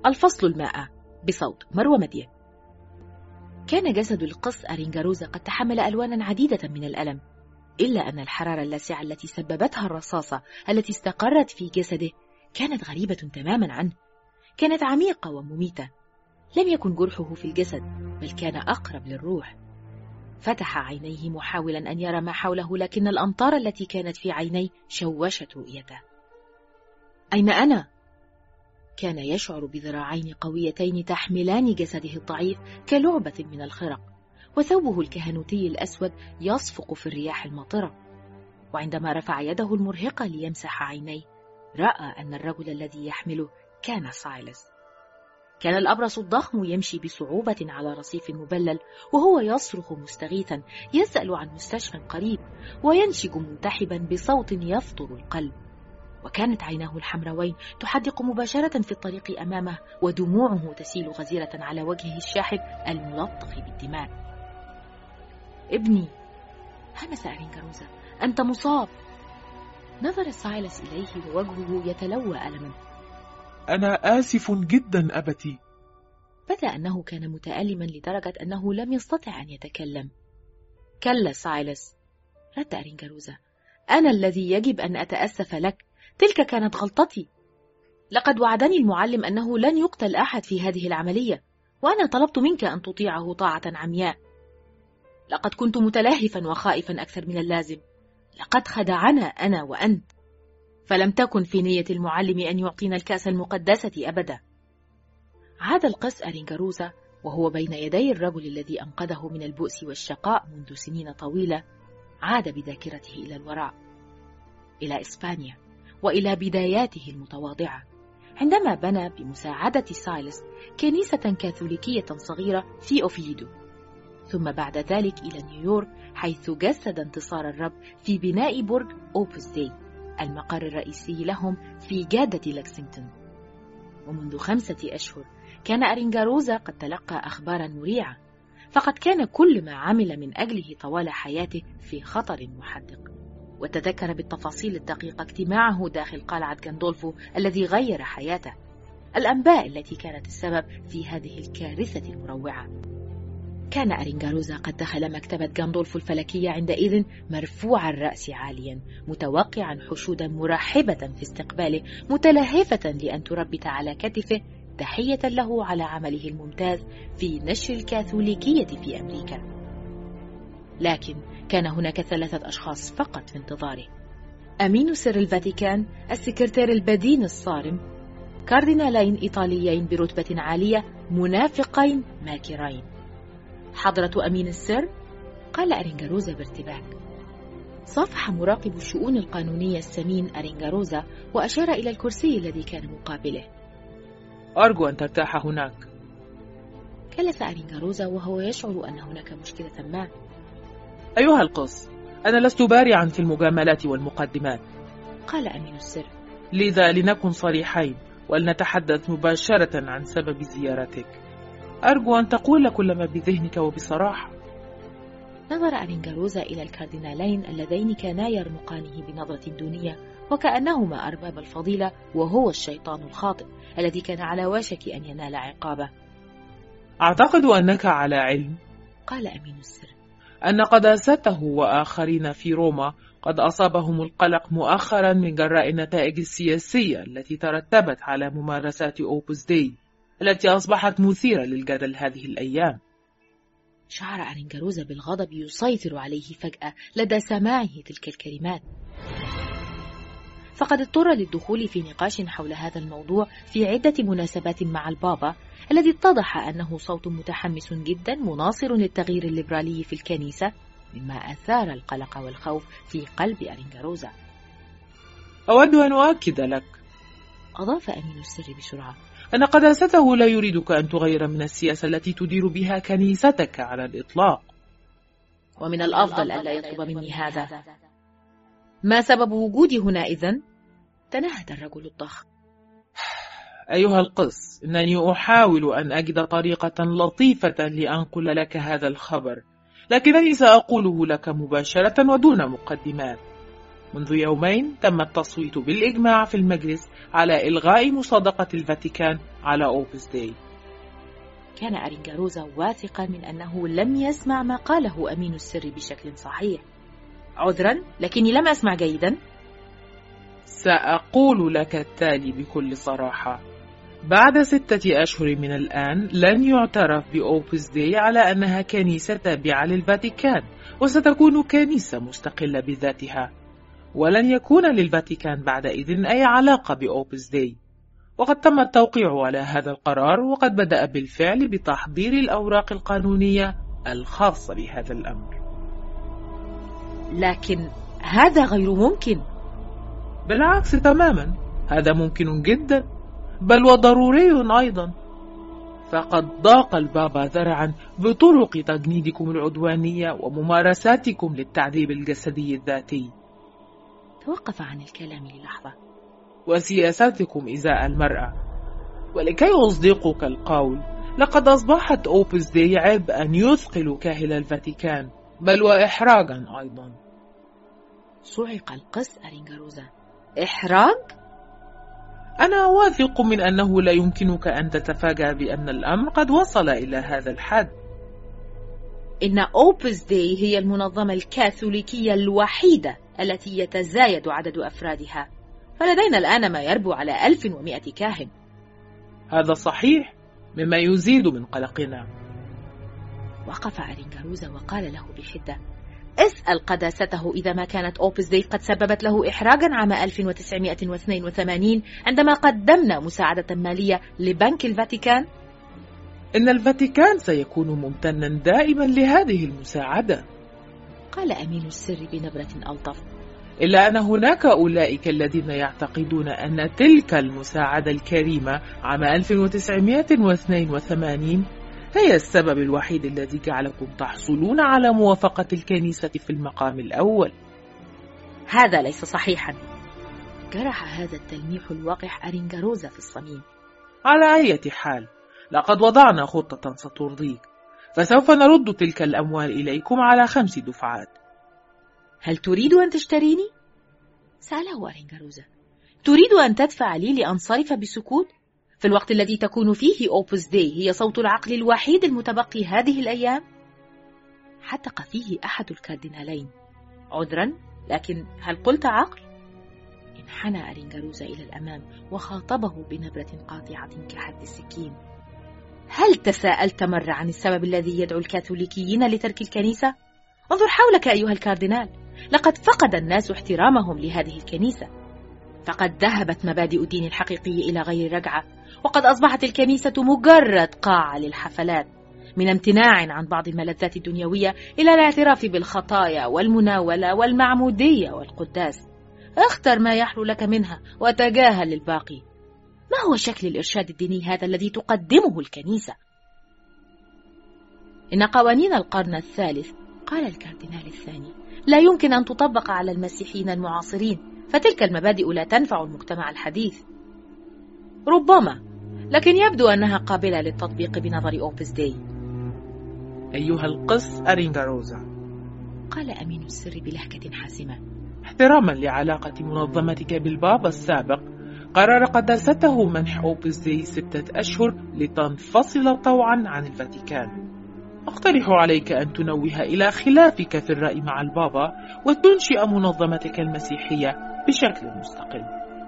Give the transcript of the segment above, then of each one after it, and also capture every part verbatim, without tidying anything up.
الفصل المائة بصوت مروى مدين. كان جسد القس أرينغاروزا قد تحمل ألوانا عديدة من الألم، إلا أن الحرارة اللاسعة التي سببتها الرصاصة التي استقرت في جسده كانت غريبة تماما عنه. كانت عميقة ومميتة. لم يكن جرحه في الجسد، بل كان أقرب للروح. فتح عينيه محاولا أن يرى ما حوله، لكن الأمطار التي كانت في عينيه شوشت رؤيته. أين أنا؟ كان يشعر بذراعين قويتين تحملان جسده الضعيف كلعبة من الخرق، وثوبه الكهنوتي الأسود يصفق في الرياح الماطرة. وعندما رفع يده المرهقة ليمسح عينيه، رأى أن الرجل الذي يحمله كان سايلس. كان الأبرص الضخم يمشي بصعوبة على رصيف مبلل، وهو يصرخ مستغيثا، يسأل عن مستشفى قريب، وينشج منتحبا بصوت يفطر القلب. وكانت عيناه الحمراوين تحدق مباشرة في الطريق أمامه، ودموعه تسيل غزيرة على وجهه الشاحب الملطخ بالدماء. ابني، همس أرينغاروزا، أنت مصاب. نظر سايلس إليه ووجهه يتلوى ألما. أنا آسف جدا أبتي. بدا أنه كان متألما لدرجة أنه لم يستطع أن يتكلم. كلا سايلس، رد أرينغاروزا، أنا الذي يجب أن أتأسف لك. تلك كانت غلطتي. لقد وعدني المعلم أنه لن يقتل أحد في هذه العملية، وأنا طلبت منك أن تطيعه طاعة عمياء. لقد كنت متلهفا وخائفا أكثر من اللازم. لقد خدعنا أنا وأنت، فلم تكن في نية المعلم أن يعطينا الكأس المقدسة أبدا. عاد القس أرينغاروزا وهو بين يدي الرجل الذي أنقذه من البؤس والشقاء منذ سنين طويلة. عاد بذاكرته إلى الوراء، إلى إسبانيا، وإلى بداياته المتواضعة، عندما بنى بمساعدة سايلس كنيسة كاثوليكية صغيرة في أوفيدو، ثم بعد ذلك إلى نيويورك، حيث جسد انتصار الرب في بناء برج أوبوس داي، المقر الرئيسي لهم في جادة لكسنغتون. ومنذ خمسة أشهر كان أرينغاروزا قد تلقى أخبارا مريعة، فقد كان كل ما عمل من أجله طوال حياته في خطر محدق. وتذكر بالتفاصيل الدقيقة اجتماعه داخل قلعة غاندولفو الذي غير حياته، الأنباء التي كانت السبب في هذه الكارثة المروعة. كان أرينغاروزا قد دخل مكتبة غاندولفو الفلكية عندئذ مرفوع الرأس عاليا، متوقعا حشودا مرحبة في استقباله، متلهفة لأن تربت على كتفه تحية له على عمله الممتاز في نشر الكاثوليكية في أمريكا. لكن كان هناك ثلاثة أشخاص فقط في انتظاره: أمين سر الفاتيكان، السكرتير البدين الصارم، كاردينالين إيطاليين برتبة عالية، منافقين ماكرين. حضرة أمين السر؟ قال أرينغاروزا بارتباك. صافح مراقب الشؤون القانونية السمين أرينغاروزا وأشار إلى الكرسي الذي كان مقابله. أرجو أن ترتاح هناك. جلس أرينغاروزا وهو يشعر أن هناك مشكلة ما. أيها القس، أنا لست بارعا في المجاملات والمقدمات، قال أمين السر. لذا لنكن صريحين ولنتحدث مباشرة عن سبب زيارتك. أرجو أن تقول كل ما بذهنك وبصراحة. نظر أرينغاروزا إلى الكاردينالين اللذين كانا يرمقانه بنظرة دونية، وكأنهما أرباب الفضيلة وهو الشيطان الخاطئ الذي كان على وشك أن ينال عقابه. أعتقد أنك على علم، قال أمين السر، أن قداسته وآخرين في روما قد أصابهم القلق مؤخرا من جراء النتائج السياسية التي ترتبت على ممارسات أوبوس داي التي أصبحت مثيرة للجدل هذه الأيام. شعر أرينغاروزا بالغضب يسيطر عليه فجأة لدى سماعه تلك الكلمات، فقد اضطر للدخول في نقاش حول هذا الموضوع في عدة مناسبات مع البابا، الذي اتضح أنه صوت متحمس جدا مناصر للتغيير الليبرالي في الكنيسة، مما أثار القلق والخوف في قلب أرينغاروزا. أود أن أؤكد لك، أضاف أمين السر بسرعة، أن قداسته لا يريدك أن تغير من السياسة التي تدير بها كنيستك على الإطلاق. ومن الأفضل ألا يطلب مني هذا. ما سبب وجودي هنا إذن؟ تنهد الرجل الضخم. أيها القس، إنني أحاول أن أجد طريقة لطيفة لأنقل لك هذا الخبر، لكنني سأقوله لك مباشرة ودون مقدمات. منذ يومين تم التصويت بالإجماع في المجلس على إلغاء مصادقة الفاتيكان على أوبس داي. كان أرينغاروزا واثقا من أنه لم يسمع ما قاله أمين السر بشكل صحيح. عذرا، لكني لم أسمع جيدا. سأقول لك التالي بكل صراحة: بعد ستة أشهر من الآن لن يعترف بأوبس داي على أنها كنيسة تابعة للفاتيكان، وستكون كنيسة مستقلة بذاتها، ولن يكون للفاتيكان بعدئذ أي علاقة بأوبس داي. وقد تم التوقيع على هذا القرار، وقد بدأ بالفعل بتحضير الأوراق القانونية الخاصة بهذا الأمر. لكن هذا غير ممكن. بالعكس تماما، هذا ممكن جدا، بل وضروري أيضا. فقد ضاق البابا ذرعا بطرق تجنيدكم العدوانية وممارساتكم للتعذيب الجسدي الذاتي. توقف عن الكلام للحظة. وسياساتكم إزاء المرأة. ولكي أصدقك القول، لقد أصبحت أوبس داي عبئا يثقل كاهل الفاتيكان، بل وإحراجا أيضا. صعق القس أرينغاروزا. إحراج؟ أنا واثق من أنه لا يمكنك أن تتفاجأ بأن الأمر قد وصل إلى هذا الحد. إن أوبس داي هي المنظمة الكاثوليكية الوحيدة التي يتزايد عدد أفرادها، فلدينا الآن ما يربو على ألف ومئة كاهن. هذا صحيح، مما يزيد من قلقنا. وقف أرينغاروزا وقال له بحدة: اسأل قداسته إذا ما كانت أوبس داي قد سببت له إحراجا عام ألف وتسعمئة واثنين وثمانين عندما قدمنا مساعدة مالية لبنك الفاتيكان. إن الفاتيكان سيكون ممتنا دائما لهذه المساعدة، قال أمين السر بنبرة ألطف. إلا أن هناك أولئك الذين يعتقدون أن تلك المساعدة الكريمة عام ألف وتسعمئة واثنين وثمانين هي السبب الوحيد الذي جعلكم تحصلون على موافقة الكنيسة في المقام الأول. هذا ليس صحيحا. جرح هذا التلميح الوقح أرينغاروزا في الصميم. على أي حال، لقد وضعنا خطة سترضيك، فسوف نرد تلك الأموال إليكم على خمس دفعات. هل تريد أن تشتريني؟ سأله أرينغاروزا. تريد أن تدفع لي لأنصرف بسكوت في الوقت الذي تكون فيه أوبس داي هي صوت العقل الوحيد المتبقي هذه الأيام؟ حتق فيه أحد الكاردينالين. عذرا، لكن هل قلت عقل؟ انحنى أرينغاروزا إلى الأمام وخاطبه بنبرة قاطعة كحد السكين. هل تساءلت مرة عن السبب الذي يدعو الكاثوليكيين لترك الكنيسة؟ انظر حولك أيها الكاردينال، لقد فقد الناس احترامهم لهذه الكنيسة، فقد ذهبت مبادئ الدين الحقيقي إلى غير رجعة، وقد أصبحت الكنيسة مجرد قاعة للحفلات، من امتناع عن بعض الملذات الدنيوية إلى الاعتراف بالخطايا والمناولة والمعمودية والقداس. اختر ما يحلو لك منها وتجاهل الباقي. ما هو شكل الإرشاد الديني هذا الذي تقدمه الكنيسة؟ إن قوانين القرن الثالث، قال الكاردينال الثاني، لا يمكن أن تطبق على المسيحيين المعاصرين، فتلك المبادئ لا تنفع المجتمع الحديث. ربما، لكن يبدو أنها قابلة للتطبيق بنظر أوبس داي. أيها القس أرينغاروزا، قال أمين السر بلهجة حاسمة، احتراما لعلاقة منظمتك بالبابا السابق، قرر قداسته منح أوبس داي ستة أشهر لتنفصل طوعا عن الفاتيكان. أقترح عليك أن تنوه إلى خلافك في الرأي مع البابا وتنشئ منظمتك المسيحية بشكل مستقل.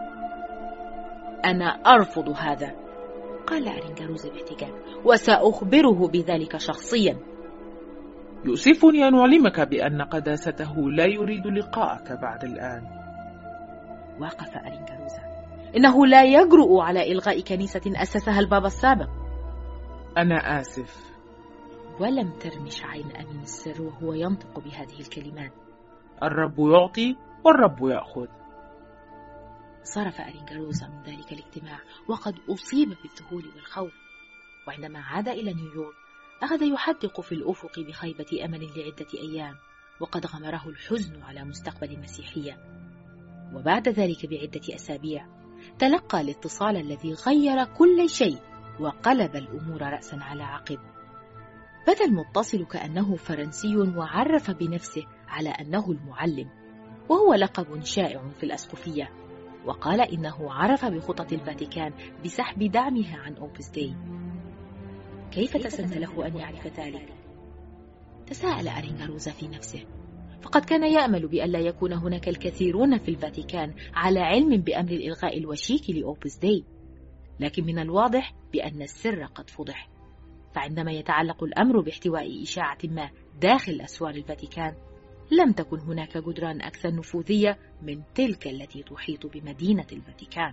أنا أرفض هذا، قال أرينغاروزا باحتجاج، وسأخبره بذلك شخصيا. يؤسفني أن أعلمك بأن قداسته لا يريد لقاءك بعد الآن. وقف أرينغاروزا. إنه لا يجرؤ على إلغاء كنيسة أسسها البابا السابق. أنا آسف. ولم ترمش عين أمين السر وهو ينطق بهذه الكلمات. الرب يعطي والرب يأخذ. صرف أرينغاروزا من ذلك الاجتماع وقد أصيب بالذهول والخوف، وعندما عاد إلى نيويورك أخذ يحدق في الأفق بخيبة أمل لعدة أيام، وقد غمره الحزن على مستقبل المسيحية. وبعد ذلك بعدة أسابيع تلقى الاتصال الذي غير كل شيء وقلب الأمور رأسا على عقب. بدا المتصل كأنه فرنسي وعرف بنفسه على أنه المعلم، وهو لقب شائع في الأسقفية، وقال إنه عرف بخطط الفاتيكان بسحب دعمها عن أوبس داي. كيف تسنى له أن يعرف ذلك؟ تساءل أرينغاروزا في نفسه، فقد كان يأمل بألا يكون هناك الكثيرون في الفاتيكان على علم بأمر الإلغاء الوشيك لأوبس داي، لكن من الواضح بأن السر قد فضح. فعندما يتعلق الأمر باحتواء إشاعة ما داخل أسوار الفاتيكان، لم تكن هناك جدران أكثر نفوذية من تلك التي تحيط بمدينة الفاتيكان.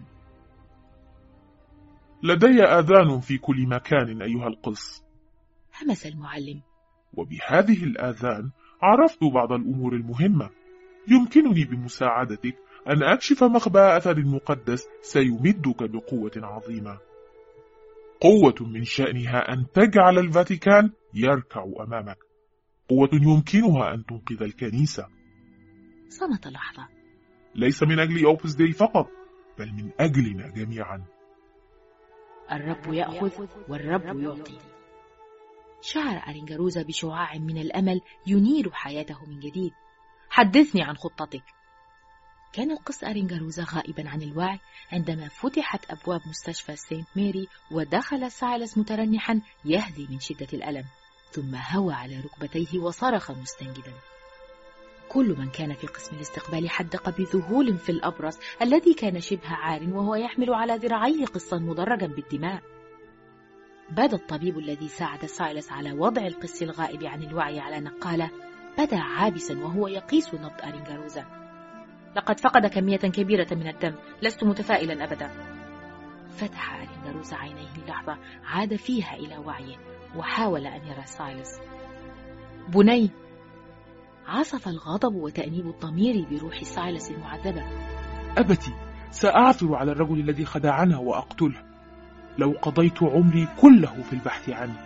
لدي آذان في كل مكان أيها القس، همس المعلم، وبهذه الآذان عرفت بعض الأمور المهمة. يمكنني بمساعدتك أن أكشف مخبأ أثر مقدس سيمدك بقوة عظيمة، قوة من شأنها أن تجعل الفاتيكان يركع أمامك، قوة يمكنها أن تنقذ الكنيسة. صمت لحظة. ليس من أجل أوبس داي فقط، بل من أجلنا جميعا. الرب يأخذ والرب يعطي. شعر أرينغاروزا بشعاع من الأمل ينير حياته من جديد. حدثني عن خطتك. كان القس أرينغاروزا غائبا عن الوعي عندما فتحت أبواب مستشفى سانت ماري ودخل سايلس مترنحا يهذي من شدة الألم، ثم هوى على ركبتيه وصرخ مستنجدا. كل من كان في قسم الاستقبال حدق بذهول في الأبرص الذي كان شبه عار وهو يحمل على ذراعيه قصا مدرجا بالدماء. بدا الطبيب الذي ساعد سايلس على وضع القس الغائب عن الوعي على نقالة بدا عابسا وهو يقيس نبض أرينغاروزا. لقد فقد كمية كبيرة من الدم، لست متفائلا أبدا. فتح أرينغاروزا عينيه للحظة عاد فيها إلى وعيه وحاول أن يرى سايلس. بني. عصف الغضب وتأنيب الضمير بروح سايلس المعذبة. أبتي، سأعثر على الرجل الذي خدعنا وأقتله، لو قضيت عمري كله في البحث عنه.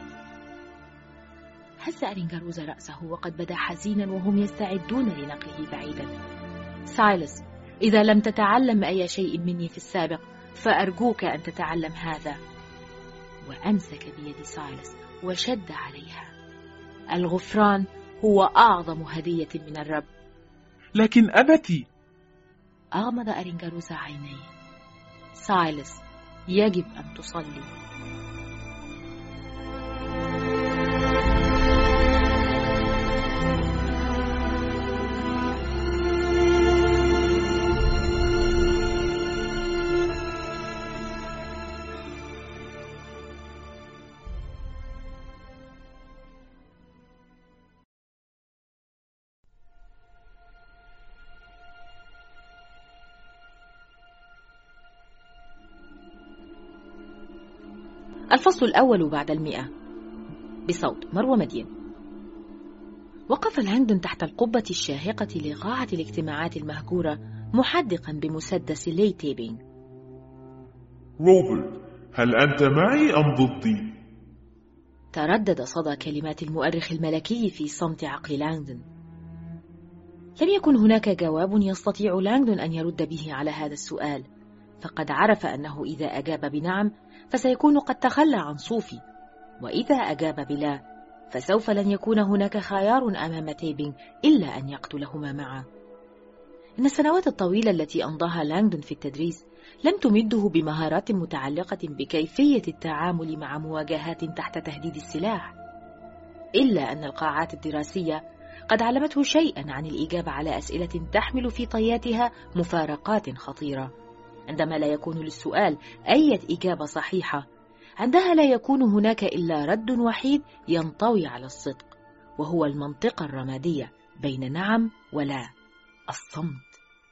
هز أرينغاروزا رأسه وقد بدا حزينا وهم يستعدون لنقله بعيدا. سايلس، إذا لم تتعلم أي شيء مني في السابق فأرجوك أن تتعلم هذا. وأمسك بيد سايلس وشد عليها. الغفران هو أعظم هدية من الرب. لكن أبتي. أغمض أرينغاروزا عينيه. سايلس، يجب أن تصلي. الفصل الأول بعد المئة، بصوت مروى مدين. وقف لانغدون تحت القبة الشاهقة لقاعة الاجتماعات المهجورة محدقا بمسدس لي تيبينغ. روبرت، هل أنت معي أم ضدي؟ تردد صدى كلمات المؤرخ الملكي في صمت عقل لانغدون. لم يكن هناك جواب يستطيع لانغدون أن يرد به على هذا السؤال، فقد عرف أنه إذا أجاب بنعم فسيكون قد تخلى عن صوفي، وإذا أجاب بلا فسوف لن يكون هناك خيار أمام تيبينغ إلا أن يقتلهما معا. إن السنوات الطويلة التي أمضاها لانغدون في التدريس لم تمده بمهارات متعلقة بكيفية التعامل مع مواجهات تحت تهديد السلاح، إلا أن القاعات الدراسية قد علمته شيئا عن الإجابة على أسئلة تحمل في طياتها مفارقات خطيرة. عندما لا يكون للسؤال أي إجابة صحيحة، عندها لا يكون هناك إلا رد وحيد ينطوي على الصدق، وهو المنطقة الرمادية بين نعم ولا، الصمت.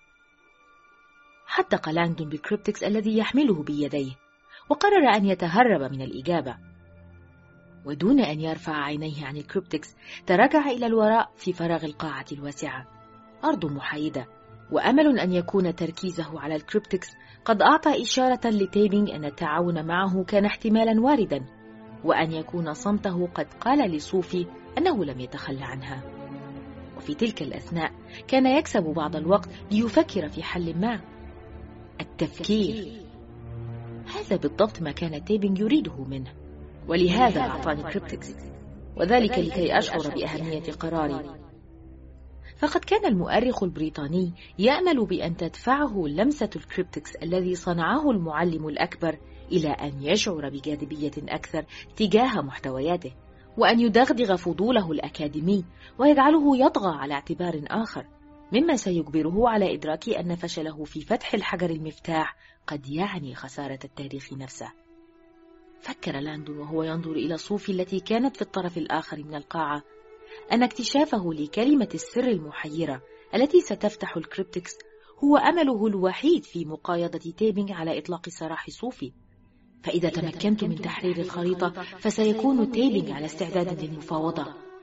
حدق لانغدون بالكريبتكس الذي يحمله بيديه، وقرر أن يتهرب من الإجابة. ودون أن يرفع عينيه عن الكريبتكس تراجع إلى الوراء في فراغ القاعة الواسعة. أرض محايدة، وأمل أن يكون تركيزه على الكريبتكس قد أعطى إشارة لتيبينغ أن التعاون معه كان احتمالا واردا، وأن يكون صمته قد قال لصوفي أنه لم يتخلى عنها. وفي تلك الأثناء كان يكسب بعض الوقت ليفكر في حل ما. التفكير، هذا بالضبط ما كان تيبينغ يريده منه، ولهذا أعطاني كريبتكس، وذلك لكي أشعر بأهمية قراري. فقد كان المؤرخ البريطاني يأمل بأن تدفعه لمسة الكريبتكس الذي صنعه المعلم الأكبر إلى أن يشعر بجاذبية أكثر تجاه محتوياته، وأن يدغدغ فضوله الأكاديمي ويجعله يطغى على اعتبار آخر، مما سيجبره على إدراك أن فشله في فتح الحجر المفتاح قد يعني خسارة التاريخ نفسه. فكر لاندون وهو ينظر إلى صوفي التي كانت في الطرف الآخر من القاعة أن اكتشافه لكلمة السر المحيرة التي ستفتح الكريبتكس هو أمله الوحيد في مقايضة تيبينغ على إطلاق سراح صوفي. فإذا تمكنت من تحرير الخريطة فسيكون تيبينغ على استعداد للمفاوضة.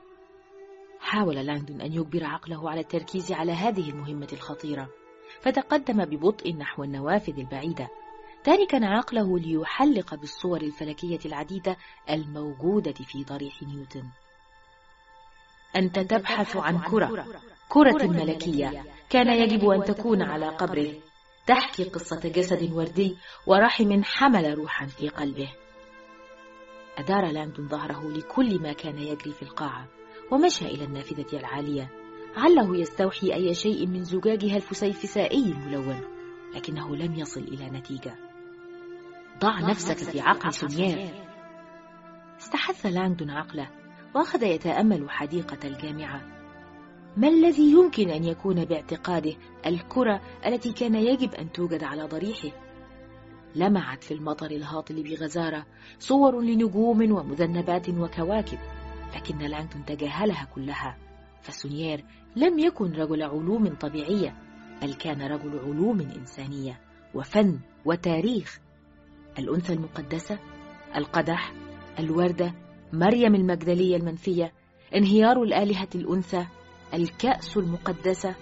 حاول لاندون أن يجبر عقله على التركيز على هذه المهمة الخطيرة، فتقدم ببطء نحو النوافذ البعيدة، تاركا عقله ليحلق بالصور الفلكية العديدة الموجودة في ضريح نيوتن. أنت تبحث عن كرة كرة ملكية كان يجب أن تكون على قبره، تحكي قصة جسد وردي ورحم حمل روحا في قلبه. أدار لاندون ظهره لكل ما كان يجري في القاعة ومشى إلى النافذة العالية، عله يستوحي أي شيء من زجاجها الفسيفسائي الملون، لكنه لم يصل إلى نتيجة. ضع نفسك في عقل سونيير. استحث لاندون عقله وأخذ يتأمل حديقة الجامعة. ما الذي يمكن أن يكون باعتقاده الكرة التي كان يجب أن توجد على ضريحه؟ لمعت في المطر الهاطل بغزارة صور لنجوم ومذنبات وكواكب، لكن لاندون تجاهلها كلها، فسونيير لم يكن رجل علوم طبيعية، بل كان رجل علوم إنسانية وفن وتاريخ. الأنثى المقدسة، القدح، الوردة، مريم المجدلية المنفية، انهيار الآلهة الأنثى، الكأس المقدسة.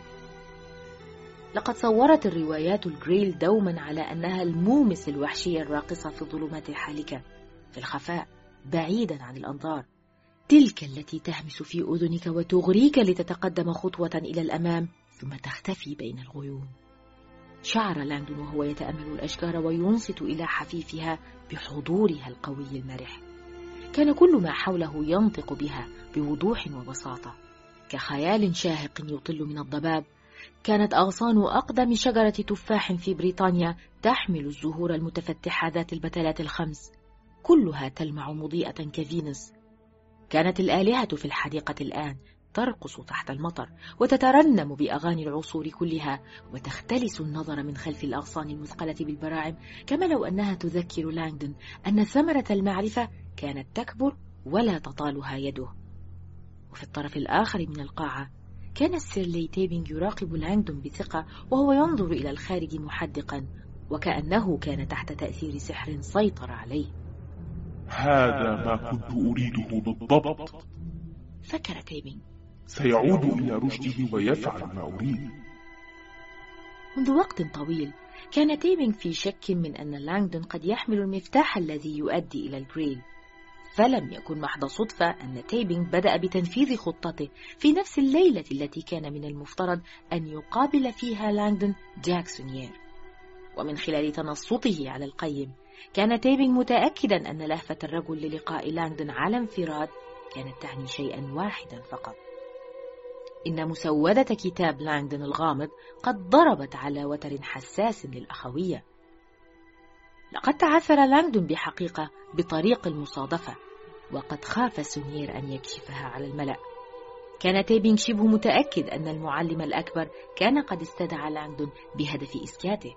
لقد صورت الروايات الجريل دوما على أنها المومس الوحشية الراقصة في الظلمات الحالكة، في الخفاء بعيدا عن الأنظار، تلك التي تهمس في أذنك وتغريك لتتقدم خطوة إلى الأمام ثم تختفي بين الغيوم. شعر لاندون وهو يتأمل الأشجار وينصت إلى حفيفها بحضورها القوي المرح. كان كل ما حوله ينطق بها بوضوح وبساطة، كخيال شاهق يطل من الضباب. كانت أغصان أقدم شجرة تفاح في بريطانيا تحمل الزهور المتفتحة ذات البتلات الخمس، كلها تلمع مضيئة كفينوس. كانت الآلهة في الحديقة الآن ترقص تحت المطر وتترنم بأغاني العصور كلها، وتختلس النظر من خلف الأغصان المثقلة بالبراعم، كما لو أنها تذكر لاندون أن ثمرة المعرفة كانت تكبر ولا تطالها يده. وفي الطرف الآخر من القاعة كان السيرلي تيبينغ يراقب لاندون بثقة وهو ينظر إلى الخارج محدقا، وكأنه كان تحت تأثير سحر سيطر عليه. هذا ما كنت أريده بالضبط، فكر تيبينغ. سيعود إلى رشده ويفعل ما أريد. منذ وقت طويل كان تيبينغ في شك من أن لاندون قد يحمل المفتاح الذي يؤدي إلى الجريل، فلم يكن محض صدفة أن تيبينغ بدأ بتنفيذ خطته في نفس الليلة التي كان من المفترض أن يقابل فيها لاندون جاك سونيير. ومن خلال تنصته على القيم كان تيبينغ متأكدا أن لهفة الرجل للقاء لاندون على انفراد كانت تعني شيئا واحدا فقط، إن مسودة كتاب لاندون الغامض قد ضربت على وتر حساس للأخوية. لقد تعثر لاندون بحقيقة بطريق المصادفة، وقد خاف سونيير أن يكشفها على الملأ. كان تيبينغ شبه متأكد أن المعلم الأكبر كان قد استدعى لاندون بهدف إسكاته.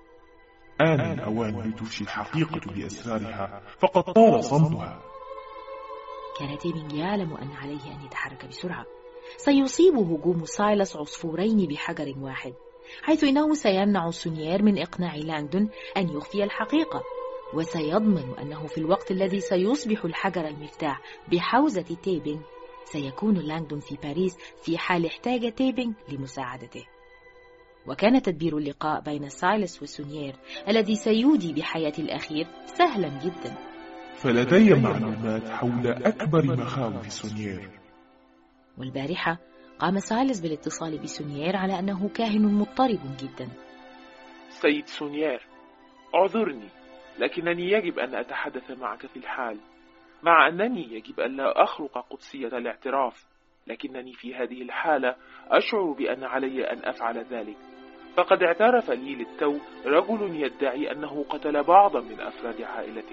آن الأوان لتفشي الحقيقة بأسرارها، فقد طال صمتها. كان تيبينغ يعلم أن عليه أن يتحرك بسرعة. سيصيب هجوم سايلس عصفورين بحجر واحد، حيث إنه سيمنع سونيير من إقناع لاندون أن يخفي الحقيقة، وسيضمن أنه في الوقت الذي سيصبح الحجر المفتاح بحوزة تيبينغ سيكون لاندون في باريس في حال احتاج تيبينغ لمساعدته. وكان تدبير اللقاء بين سايلس وسونيير الذي سيودي بحياة الأخير سهلا جدا. فلدي معلومات حول أكبر مخاوف سونيير. والبارحة قام سايلس بالاتصال بسونيير على أنه كاهن مضطرب جدا. سيد سونيير، اعذرني، لكنني يجب أن أتحدث معك في الحال، مع أنني يجب أن لا أخرق قدسية الاعتراف، لكنني في هذه الحالة أشعر بأن علي أن أفعل ذلك، فقد اعترف لي للتو رجل يدعي أنه قتل بعضا من أفراد عائلته.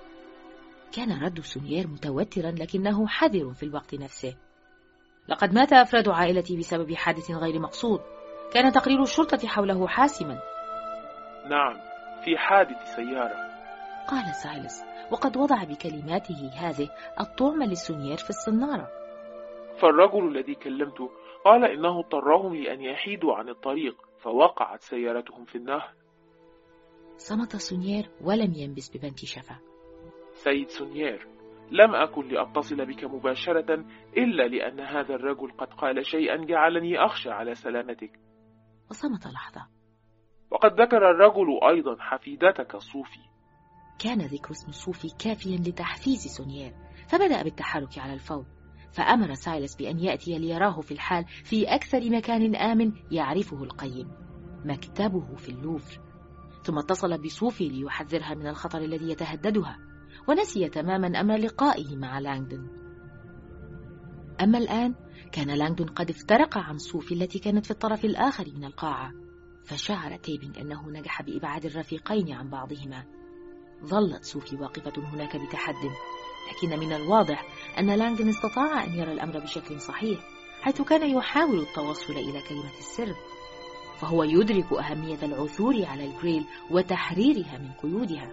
كان رد سونيير متوترا لكنه حذر في الوقت نفسه. لقد مات أفراد عائلتي بسبب حادث غير مقصود. كان تقرير الشرطة حوله حاسما. نعم، في حادث سيارة، قال سايلس، وقد وضع بكلماته هذه الطعم لسونيير في الصنارة. فالرجل الذي كلمته قال إنه اضطرهم لأن يحيدوا عن الطريق فوقعت سيارتهم في النهر. صمت سونيير ولم ينبس ببنت شفة. سيد سونيير، لم أكن لأتصل بك مباشرة إلا لأن هذا الرجل قد قال شيئا جعلني أخشى على سلامتك. وصمت لحظة. وقد ذكر الرجل أيضا حفيدتك صوفي. كان ذكر اسم صوفي كافيا لتحفيز سونيير، فبدأ بالتحرك على الفور، فأمر سايلس بأن يأتي ليراه في الحال في أكثر مكان آمن يعرفه القيم، مكتبه في اللوفر. ثم اتصل بصوفي ليحذرها من الخطر الذي يتهددها، ونسي تماما أمر لقائه مع لانغدون. أما الآن كان لانغدون قد افترق عن صوفي التي كانت في الطرف الآخر من القاعة، فشعر تيبينغ أنه نجح بإبعاد الرفيقين عن بعضهما. ظلت صوفي واقفة هناك بتحد، لكن من الواضح أن لانغدون استطاع أن يرى الأمر بشكل صحيح، حيث كان يحاول التوصل إلى كلمة السر، فهو يدرك أهمية العثور على الجريل وتحريرها من قيودها.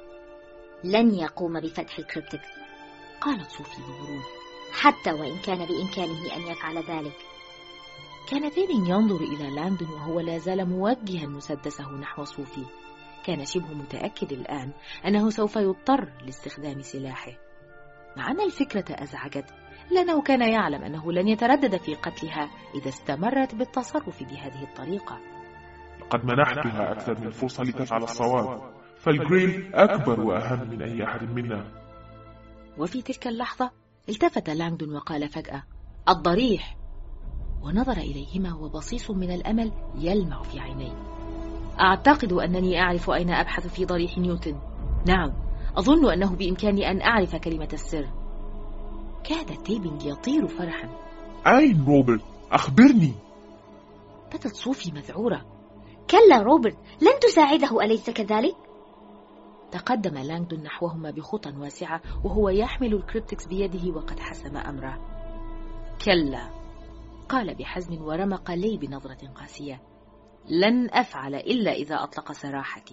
لن يقوم بفتح الكريبتكس، قالت صوفي ببرود، حتى وإن كان بإمكانه أن يفعل ذلك. كان تيبينغ ينظر إلى لانغدون وهو لا زال موجها مسدسه نحو صوفي. كان شبه متأكد الآن أنه سوف يضطر لاستخدام سلاحه. مع أن الفكرة أزعجت، لأنه كان يعلم أنه لن يتردد في قتلها إذا استمرت بالتصرف بهذه الطريقة. لقد منحتها أكثر من فرصة لتفعل الصواب، فالجريل أكبر وأهم من أي أحد منا. وفي تلك اللحظة التفت لانغدون وقال فجأة: الضريح! ونظر إليهما وبصيص من الأمل يلمع في عينيه. أعتقد أنني أعرف أين أبحث في ضريح نيوتن. نعم، أظن أنه بإمكاني أن أعرف كلمة السر. كاد تيبينغ يطير فرحا. أين روبرت؟ أخبرني. بدت صوفي مذعورة. كلا روبرت، لن تساعده أليس كذلك؟ تقدم لانغدون نحوهما بخطى واسعة وهو يحمل الكريبتكس بيده وقد حسم أمره. كلا، قال بحزم ورمق لي بنظرة قاسية. لن أفعل إلا إذا أطلق سراحك.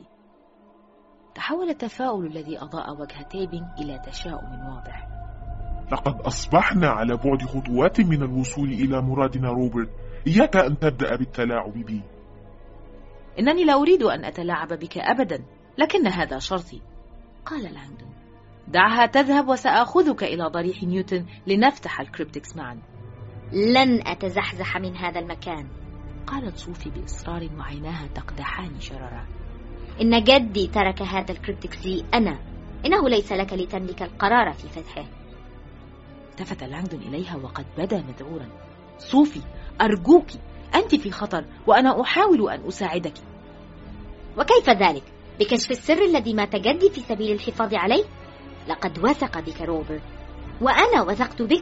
تحول التفاؤل الذي أضاء وجه تيبينغ إلى تشاؤم واضح. لقد أصبحنا على بعد خطوات من الوصول إلى مرادنا روبرت. إياك أن تبدأ بالتلاعب بي. إنني لا أريد أن أتلاعب بك أبدا، لكن هذا شرطي، قال لانغدون. دعها تذهب وسأخذك إلى ضريح نيوتن لنفتح الكريبتكس معا. لن أتزحزح من هذا المكان، قالت صوفي بإصرار وعيناها تقدحان شررا. إن جدي ترك هذا الكريبتكس لي أنا، إنه ليس لك لتملك القرار في فتحه. التفت لانغدون إليها وقد بدا مذعورا. صوفي، أرجوك، أنت في خطر وأنا أحاول أن أساعدك. وكيف ذلك؟ بكشف السر الذي مات جدي في سبيل الحفاظ عليه؟ لقد وثق بك روبرت، وأنا وثقت بك.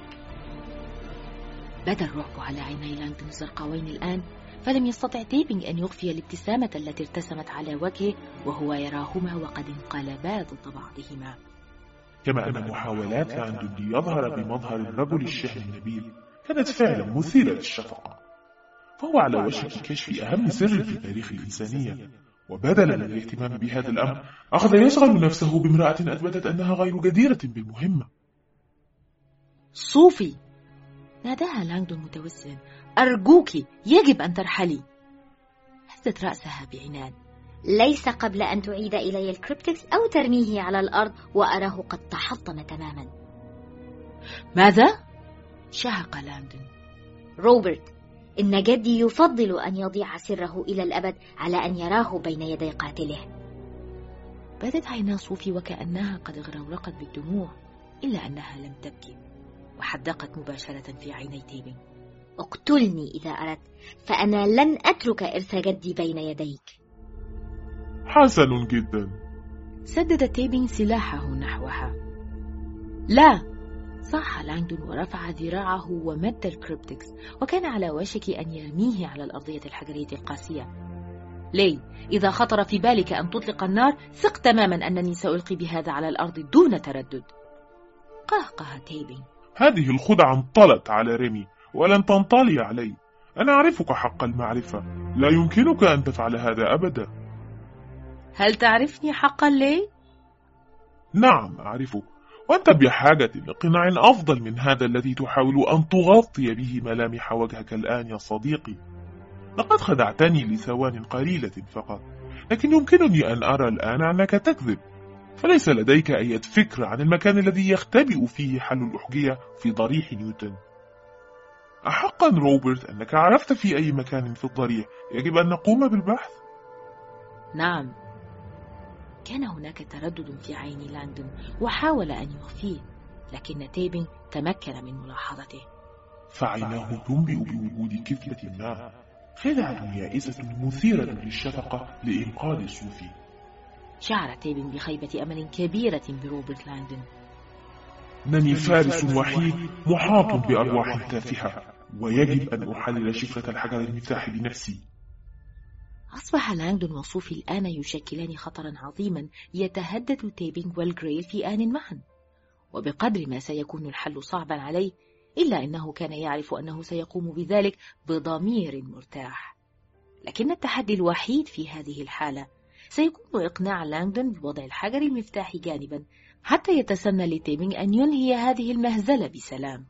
بدا الرعب على عيني لانغدون الزرقاوين الآن، فلم يستطع تيبينغ أن يخفي الابتسامة التي ارتسمت على وجهه وهو يراهما وقد انقلبا ضد بعضهما. كما أن محاولات لانغدون ليظهر بمظهر الرجل الشهم النبيل كانت فعلا مثيرة للشفقة، فهو على وشك كشف أهم سر في تاريخ الإنسانية، وبدلا من الاهتمام بهذا الأمر أخذ يشغل نفسه بامرأة أثبتت أنها غير جديرة بالمهمة. صوفي، ناداها لانغدون متوسلا، أرجوك، يجب أن ترحلي. هزت رأسها بعناد. ليس قبل أن تعيد إلي الكريبتكس أو ترميه على الأرض وأراه قد تحطم تماما. ماذا؟ شهق لانغدون. روبرت، إن جدي يفضل أن يضيع سره إلى الأبد على أن يراه بين يدي قاتله. بدت عينا صوفي وكأنها قد اغرورقت بالدموع، إلا أنها لم تبكي، وحدقت مباشرة في عيني تيبينغ. اقتلني إذا أردت، فأنا لن أترك إرث جدي بين يديك. حسن جدا. سدد تيبينغ سلاحه نحوها. لا، صاح لانغدون ورفع ذراعه ومد الكريبتكس، وكان على وشك أن يرميه على الأرضية الحجرية القاسية. لي، إذا خطر في بالك أن تطلق النار، ثق تماما أنني سألقي بهذا على الأرض دون تردد. قهقه تيبينغ. هذه الخدعة انطلت على ريمي ولن تنطلي علي. أنا أعرفك حق المعرفة، لا يمكنك أن تفعل هذا أبدا. هل تعرفني حقا لي؟ نعم أعرفك، وأنت بحاجة لقناع أفضل من هذا الذي تحاول أن تغطي به ملامح وجهك الآن يا صديقي. لقد خدعتني لثوان قليلة فقط، لكن يمكنني أن أرى الآن أنك تكذب، فليس لديك أي فكرة عن المكان الذي يختبئ فيه حل الأحجية في ضريح نيوتن. أحقا روبرت أنك عرفت في أي مكان في الضريح يجب أن نقوم بالبحث؟ نعم. كان هناك تردد في عين لانغدون وحاول أن يخفيه، لكن تيبينغ تمكن من ملاحظته. فعيناه تنبئ بوجود كفلة ما، خدعة يائسة مثيرة للشفقة لإنقاذ صوفي. شعر تيبينغ بخيبة أمل كبيرة بروبرت لانغدون. إنني فارس وحيد محاط بأرواح تافهة، ويجب أن أحلل شفرة الحجر المفتاح بنفسي. أصبح لانغدون وصوفي الآن يشكلان خطرا عظيما يتهدد تيبينغ والجريل في آن معا، وبقدر ما سيكون الحل صعبا عليه، إلا أنه كان يعرف أنه سيقوم بذلك بضمير مرتاح. لكن التحدي الوحيد في هذه الحالة سيكون إقناع لانغدون بوضع الحجر المفتاح جانبا حتى يتسنى لتيبينغ أن ينهي هذه المهزلة بسلام.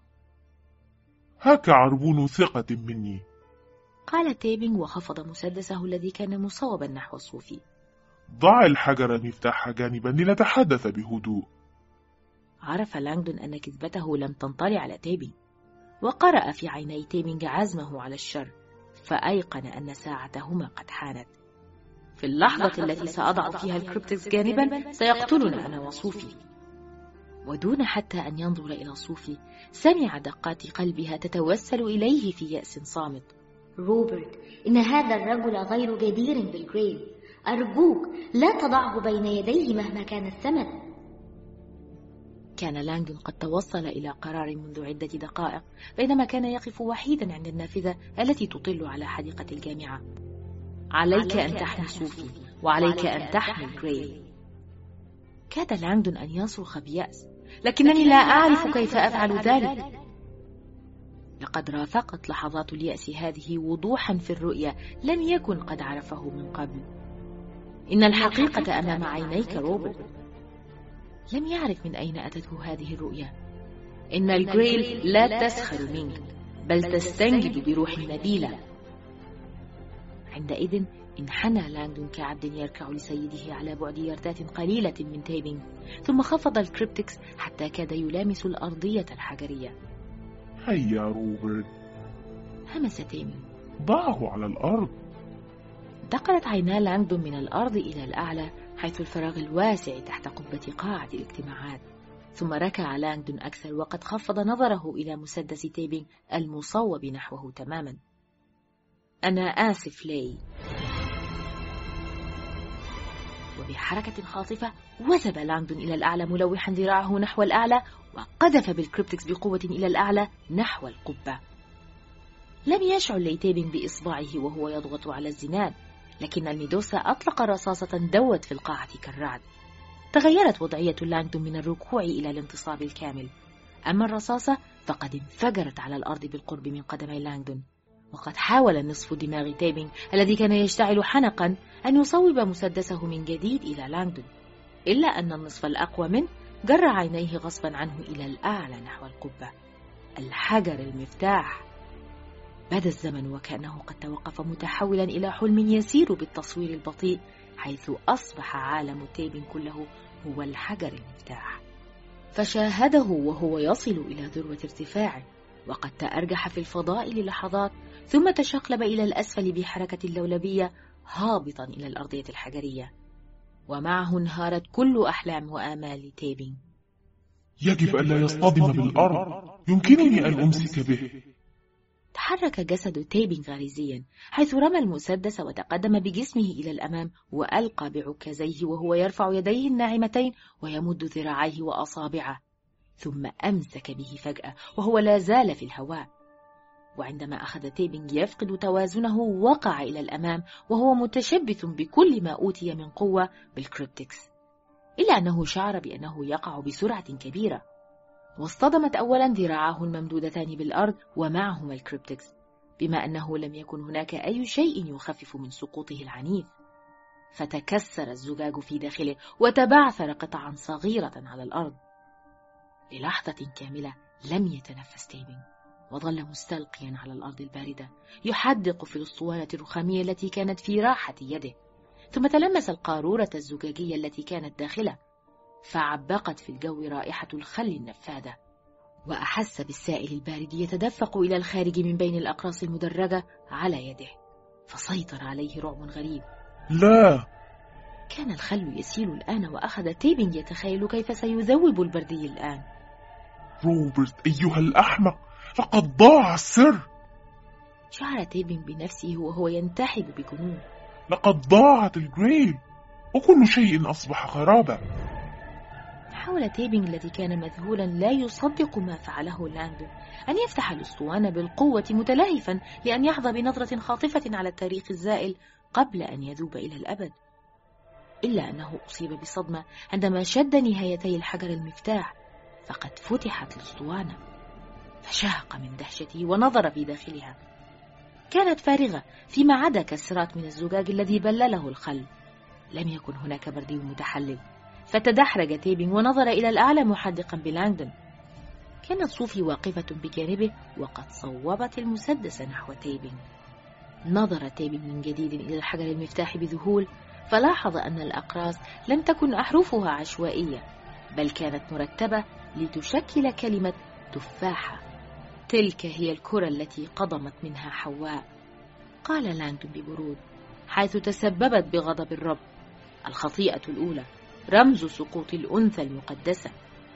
هاك عربون ثقة مني، قال تيبينغ وخفض مسدسه الذي كان مصوبا نحو صوفي. ضع الحجر المفتاح جانبا لنتحدث بهدوء. عرف لانغدون أن كذبته لم تنطلي على تيبينغ، وقرأ في عيني تيبينغ عزمه على الشر، فأيقن أن ساعتهما قد حانت. في اللحظة التي سأضع فيها الكريبتكس جانبا سيقتلنا أنا وصوفي. ودون حتى أن ينظر إلى صوفي سمع دقات قلبها تتوسل إليه في يأس صامت. روبرت، إن هذا الرجل غير جدير بالجريل، أرجوك لا تضعه بين يديه مهما كان الثمن. كان لانغدون قد توصل إلى قرار منذ عدة دقائق بينما كان يقف وحيدا عند النافذة التي تطل على حديقة الجامعة. عليك أن تحمي صوفي، وعليك أن تحمي جريل. كاد لانغدون أن يصرخ بيأس، لكنني لا أعرف كيف أفعل ذلك. لقد رافقت لحظات اليأس هذه وضوحا في الرؤية لم يكن قد عرفه من قبل. إن الحقيقة أمام عينيك روبرت. لم يعرف من أين أتته هذه الرؤية. إن الجريل لا تسخر منك، بل تستنجد بروح نبيلة. عندئذ انحنى لانغدون كعبد يركع لسيده على بعد يردات قليلة من تيبينغ، ثم خفض الكريبتكس حتى كاد يلامس الأرضية الحجرية. هيا روبرت، همس تيبينغ. ضعه على الأرض. دقلت عينا لانغدون من الأرض إلى الأعلى حيث الفراغ الواسع تحت قبة قاعة الاجتماعات، ثم ركع لانغدون أكثر وقد خفض نظره إلى مسدس تيبينغ المصوب نحوه تماما. أنا آسف لي. وبحركة خاطفة وثب لانغدون إلى الأعلى ملوحا ذراعه نحو الأعلى، وقذف بالكريبتكس بقوة إلى الأعلى نحو القبة. لم يشعر لي تيبينغ بإصبعه وهو يضغط على الزناد، لكن الميدوسا أطلق رصاصة دوت في القاعة كالرعد. تغيرت وضعية لانغدون من الركوع إلى الانتصاب الكامل، أما الرصاصة فقد انفجرت على الأرض بالقرب من قدمي لانغدون. وقد حاول نصف دماغ تيبينغ الذي كان يشتعل حنقا أن يصوب مسدسه من جديد إلى لانغدون، إلا أن النصف الأقوى منه جر عينيه غصبا عنه إلى الأعلى نحو القبة. الحجر المفتاح. بدا الزمن وكأنه قد توقف متحولا إلى حلم يسير بالتصوير البطيء، حيث أصبح عالم تيبينغ كله هو الحجر المفتاح. فشاهده وهو يصل إلى ذروة ارتفاعه، وقد تأرجح في الفضاء للحظات ثم تشقلب إلى الأسفل بحركة لولبية هابطا إلى الأرضية الحجرية، ومعه انهارت كل أحلام وآمال تيبينغ. يجب أن لا يصطدم بالأرض، يمكنني أن أمسك به. تحرك جسد تيبينغ غريزيا حيث رمى المسدس وتقدم بجسمه إلى الأمام وألقى بعكازيه وهو يرفع يديه الناعمتين ويمد ذراعيه وأصابعه. ثم أمسك به فجأة وهو لا زال في الهواء. وعندما أخذ تيبينغ يفقد توازنه وقع إلى الأمام وهو متشبث بكل ما أوتي من قوة بالكريبتكس، إلا أنه شعر بأنه يقع بسرعة كبيرة، واصطدمت أولا ذراعاه الممدودتان بالأرض ومعهما الكريبتكس، بما أنه لم يكن هناك أي شيء يخفف من سقوطه العنيف، فتكسر الزجاج في داخله وتبعثر قطعا صغيرة على الأرض. للحظة كاملة لم يتنفس تيبينغ، وظل مستلقيا على الأرض الباردة يحدق في الأسطوانة الرخامية التي كانت في راحة يده، ثم تلمس القارورة الزجاجية التي كانت داخله، فعبقت في الجو رائحة الخل النفاذة، وأحس بالسائل البارد يتدفق إلى الخارج من بين الأقراص المدرجة على يده، فسيطر عليه رعب غريب. لا! كان الخل يسيل الآن، وأخذ تيبينغ يتخيل كيف سيذوب البردي الآن. روبرت أيها الأحمق، لقد ضاع السر! شعر تيبينغ بنفسه وهو ينتحب بجنون. لقد ضاعت الجريل، وكل شيء أصبح خرابا. حاول تيبينغ الذي كان مذهولا لا يصدق ما فعله لانغدون أن يفتح الأسطوانة بالقوة، متلهفا لأن يحظى بنظرة خاطفة على التاريخ الزائل قبل أن يذوب إلى الأبد، إلا أنه أصيب بصدمة عندما شد نهايتي الحجر المفتاح، فقد فتحت الأسطوانة، فشهق من دهشته ونظر في داخلها. كانت فارغة فيما عدا كسرات من الزجاج الذي بلله الخل. لم يكن هناك بردي متحلل، فتدحرج تيبينغ ونظر إلى الأعلى محدقا بلانغدون. كانت صوفي واقفة بجانبه وقد صوبت المسدس نحو تيبينغ. نظر تيبينغ من جديد إلى الحجر المفتاح بذهول، فلاحظ أن الأقراص لم تكن أحرفها عشوائية، بل كانت مرتبة لتشكل كلمة تفاحة. تلك هي الكرة التي قضمت منها حواء، قال لانغدون ببرود، حيث تسببت بغضب الرب. الخطيئة الأولى رمز سقوط الأنثى المقدسة.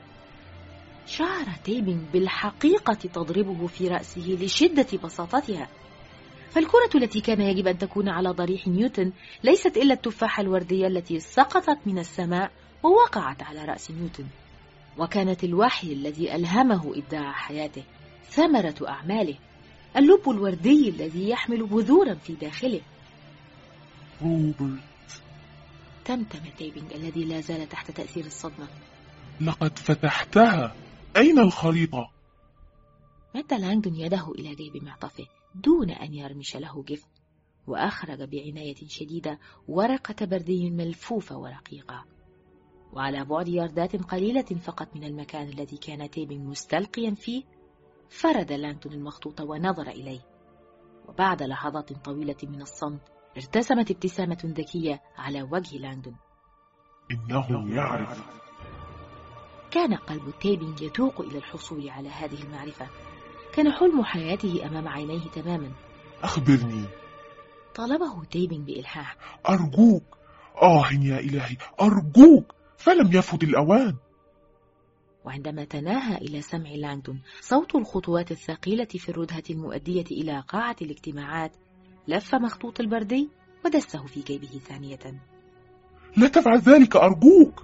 شعر تيبينغ بالحقيقة تضربه في رأسه لشدة بساطتها، فالكرة التي كان يجب أن تكون على ضريح نيوتن ليست إلا التفاحة الوردية التي سقطت من السماء ووقعت على رأس نيوتن، وكانت الوحي الذي ألهمه إبداع حياته، ثمرة أعماله، اللب الوردي الذي يحمل بذورا في داخله. روبرت، تمتم تيبينغ الذي لا زال تحت تأثير الصدمة. لقد فتحتها، أين الخريطة؟ مد لانغدون يده إلى جيب معطفه دون أن يرمش له جفن، وأخرج بعناية شديدة ورقة بردي ملفوفة ورقيقة، وعلى بعد ياردات قليلة فقط من المكان الذي كان تيبينغ مستلقيا فيه، فرد لانغدون المخطوط ونظر إليه، وبعد لحظات طويلة من الصمت ارتسمت ابتسامة ذكية على وجه لانغدون. إنه يعرف. كان قلب تيبينغ يتوق إلى الحصول على هذه المعرفة، كان حلم حياته أمام عينيه تماما. أخبرني، طلبه تيبينغ بإلحاح. أرجوك، آه يا إلهي، أرجوك، فلم يفت الأوان. وعندما تناهى إلى سمع لانغدون صوت الخطوات الثقيلة في الردهة المؤدية إلى قاعة الاجتماعات، لف مخطوط البردي ودسه في جيبه ثانية. لا تفعل ذلك أرجوك،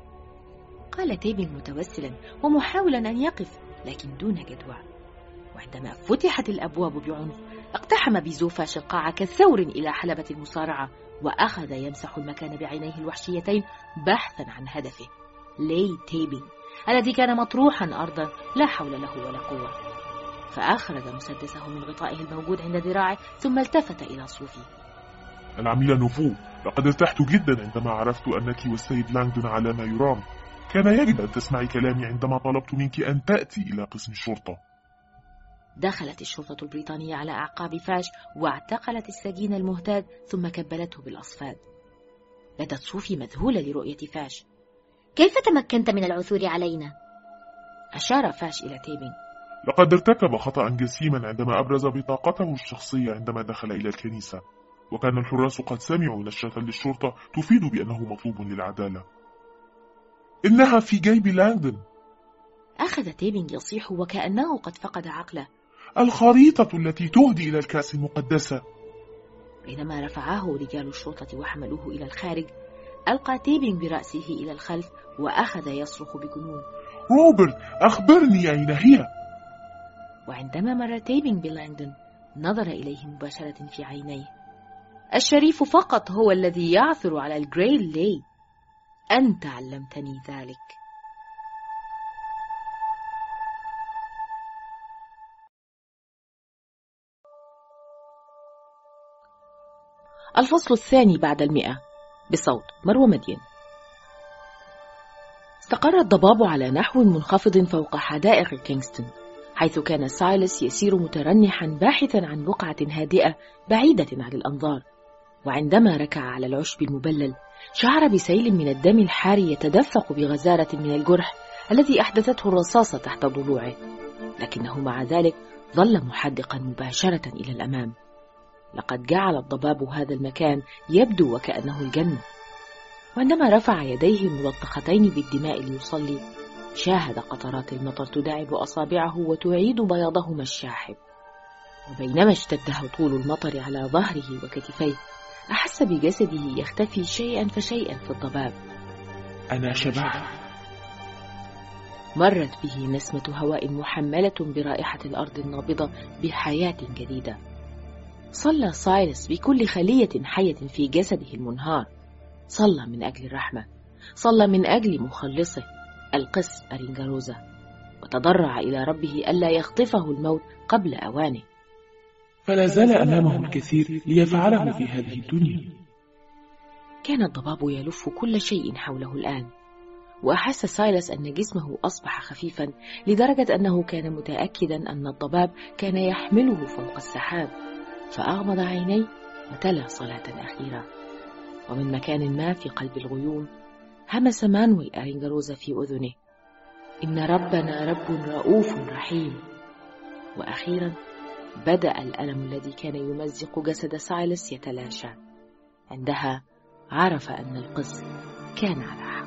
قال تيبينغ متوسلا ومحاولا أن يقف، لكن دون جدوى. وعندما فتحت الأبواب بعنف اقتحم بيزوفاش القاعة كثور إلى حلبة المصارعة، وأخذ يمسح المكان بعينيه الوحشيتين بحثا عن هدفه، لي تيبينغ الذي كان مطروحا أرضا لا حول له ولا قوة. فأخرج مسدسه من غطائه الموجود عند ذراعه، ثم التفت إلى صوفي. العميلة نوفو، لقد ارتحت جدا عندما عرفت أنك والسيد لانغدون على ما يرام. كان يجب أن تسمعي كلامي عندما طلبت منك أن تأتي إلى قسم الشرطة. دخلت الشرطة البريطانية على أعقاب فاش واعتقلت السجين المهتاد، ثم كبلته بالأصفاد. بدت صوفي مذهولة لرؤية فاش. كيف تمكنت من العثور علينا؟ أشار فاش إلى تيبينغ. لقد ارتكب خطأ جسيما عندما أبرز بطاقته الشخصية عندما دخل إلى الكنيسة، وكان الحراس قد سمعوا نشرة للشرطة تفيد بأنه مطلوب للعدالة. إنها في جيب لانغدون. أخذ تيبينغ يصيح وكأنه قد فقد عقله. الخريطة التي تهدي إلى الكأس المقدسة. بينما رفعه رجال الشرطة وحملوه إلى الخارج، ألقى تيبينغ برأسه إلى الخلف وأخذ يصرخ بجنون. روبرت، أخبرني أين هي؟ وعندما مر تيبينغ بلانغدون نظر إليه مباشرة في عينيه. الشريف فقط هو الذي يعثر على الجريل لي. أنت علمتني ذلك. الفصل الثاني بعد المئة بصوت مروى مدين. استقر الضباب على نحو منخفض فوق حدائق كينغستون، حيث كان سايلس يسير مترنحا باحثا عن بقعة هادئة بعيدة عن الأنظار. وعندما ركع على العشب المبلل شعر بسيل من الدم الحار يتدفق بغزارة من الجرح الذي أحدثته الرصاصة تحت ضلوعه، لكنه مع ذلك ظل محدقا مباشرة إلى الأمام. لقد جعل الضباب هذا المكان يبدو وكأنه الجنة. وعندما رفع يديه الملطختين بالدماء ليصلي شاهد قطرات المطر تداعب أصابعه وتعيد بياضهما الشاحب. وبينما اشتد هطول المطر على ظهره وكتفيه أحس بجسده يختفي شيئا فشيئا في الضباب. أنا شبعت. مرت به نسمة هواء محملة برائحة الأرض النابضة بحياة جديدة. صلى سايلس بكل خلية حية في جسده المنهار. صلى من أجل الرحمة، صلى من أجل مخلصه القس أرينغاروزا، وتضرع إلى ربه ألا يخطفه الموت قبل أوانه. فلا زال أمامه الكثير ليفعله في هذه الدنيا. كان الضباب يلف كل شيء حوله الآن، وأحس سايلس أن جسمه أصبح خفيفا لدرجة أنه كان متأكدا أن الضباب كان يحمله فوق السحاب. فأغمض عينيه وتلا صلاة أخيرة. ومن مكان ما في قلب الغيوم همس مانويل أرينغاروزا في أذنه: إن ربنا رب رؤوف رحيم. وأخيرا بدأ الألم الذي كان يمزق جسد سايلس يتلاشى. عندها عرف أن القس كان على حق.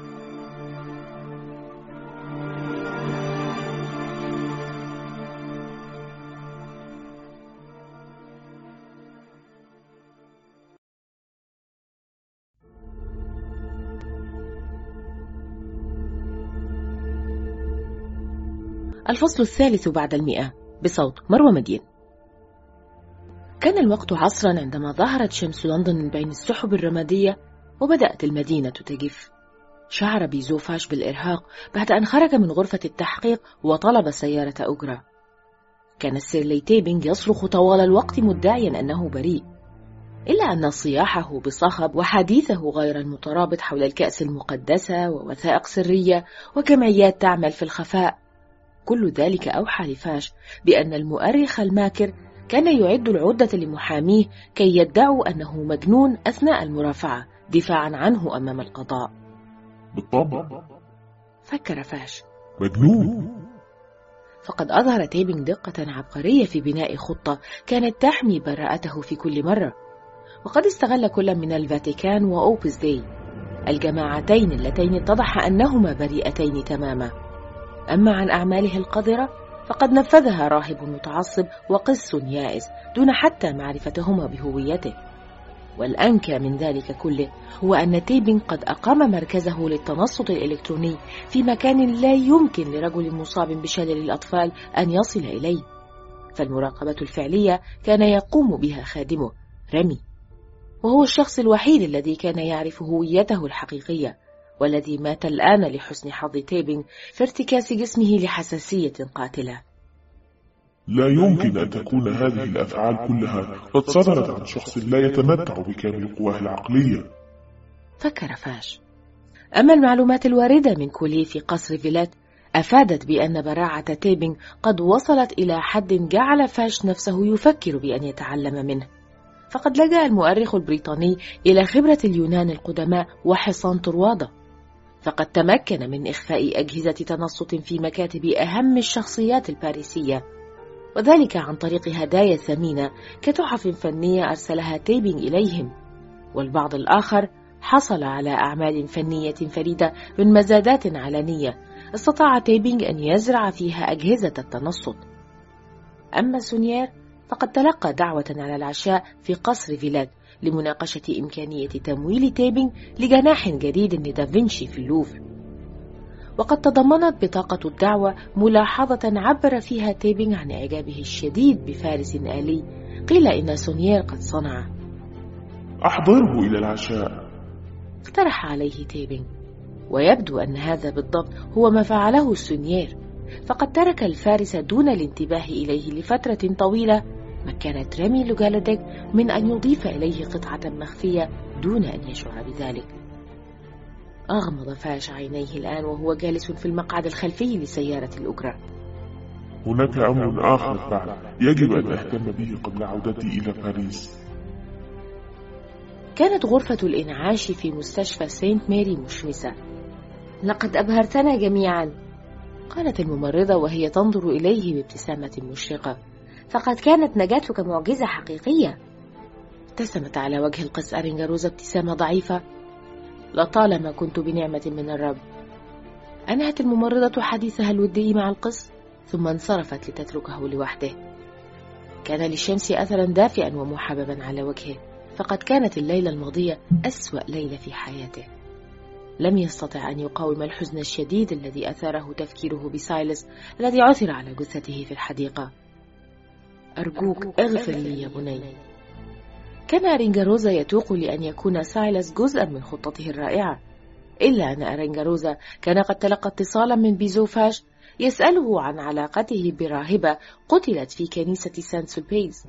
الفصل الثالث بعد المئة بصوت مروى مدين. كان الوقت عصرا عندما ظهرت شمس لندن من بين السحب الرمادية وبدأت المدينة تجف. شعر بيزوفاش بالإرهاق بعد أن خرج من غرفة التحقيق وطلب سيارة أجرة. كان السير لي تيبينغ يصرخ طوال الوقت مدعيا أنه بريء، إلا أن صياحه بصخب وحديثه غير المترابط حول الكأس المقدسة ووثائق سرية وجمعيات تعمل في الخفاء، كل ذلك أوحى لفاش بأن المؤرخ الماكر كان يعد العدة لمحاميه كي يدعوا أنه مجنون أثناء المرافعة دفاعا عنه أمام القضاء. بالطبع، فكر فاش، مجنون. فقد أظهر تيبينغ دقة عبقرية في بناء خطة كانت تحمي براءته في كل مرة. وقد استغل كل من الفاتيكان وأوبس داي، الجماعتين اللتين اتضح أنهما بريئتين تماما. أما عن أعماله القذرة فقد نفذها راهب متعصب وقس يائس دون حتى معرفتهما بهويته. والأنكى من ذلك كله هو أن تيبينغ قد أقام مركزه للتنصت الإلكتروني في مكان لا يمكن لرجل مصاب بشلل الأطفال أن يصل إليه، فالمراقبة الفعلية كان يقوم بها خادمه رمي، وهو الشخص الوحيد الذي كان يعرف هويته الحقيقية، والذي مات الآن لحسن حظ تيبينغ في ارتكاز جسمه لحساسية قاتلة. لا يمكن أن تكون هذه الأفعال كلها قد صدرت عن شخص لا يتمتع بكامل قواه العقلية، فكر فاش. أما المعلومات الواردة من كولي في قصر فيلات أفادت بأن براعة تيبينغ قد وصلت إلى حد جعل فاش نفسه يفكر بأن يتعلم منه. فقد لجأ المؤرخ البريطاني إلى خبرة اليونان القدماء وحصان طروادة، فقد تمكن من إخفاء أجهزة تنصت في مكاتب أهم الشخصيات الباريسية، وذلك عن طريق هدايا ثمينة كتحف فنية أرسلها تيبينغ إليهم. والبعض الآخر حصل على أعمال فنية فريدة من مزادات علنية استطاع تيبينغ أن يزرع فيها أجهزة التنصت. أما سونيير فقد تلقى دعوة على العشاء في قصر فيلات لمناقشة إمكانية تمويل تيبينغ لجناح جديد لدافنشي في اللوفر. وقد تضمنت بطاقة الدعوة ملاحظة عبر فيها تيبينغ عن إعجابه الشديد بفارس آلي قيل إن سونيير قد صنعه. أحضره إلى العشاء، اقترح عليه تيبينغ، ويبدو أن هذا بالضبط هو ما فعله سونيير، فقد ترك الفارس دون الانتباه إليه لفترة طويلة، مكنت ريمي لوغالوديك من أن يضيف إليه قطعة مخفية دون أن يشعر بذلك. أغمض فاش عينيه الآن وهو جالس في المقعد الخلفي لسيارة الأجرة. هناك أمر آخر بعد يجب أن أهتم به قبل عودتي إلى باريس. كانت غرفة الإنعاش في مستشفى سينت ماري مشمسة. لقد أبهرتنا جميعا، قالت الممرضة وهي تنظر إليه بابتسامة مشرقة، فقد كانت نجاتك معجزة حقيقية. ابتسمت على وجه القس أرينغاروزا ابتسامة ضعيفة. لطالما كنت بنعمة من الرب. أنهت الممرضة حديثها الودي مع القس ثم انصرفت لتتركه لوحده. كان للشمس أثرا دافئا ومحببا على وجهه، فقد كانت الليلة الماضية أسوأ ليلة في حياته. لم يستطع أن يقاوم الحزن الشديد الذي أثاره تفكيره بسايلس الذي عثر على جثته في الحديقة. أرجوك اغفر لي يا بني. كان أرينغاروزا يتوق لأن يكون سايلس جزءا من خطته الرائعة، إلا أن أرينغاروزا كان قد تلقى اتصالا من بيزوفاش يسأله عن علاقته براهبة قتلت في كنيسة سان سولبيز.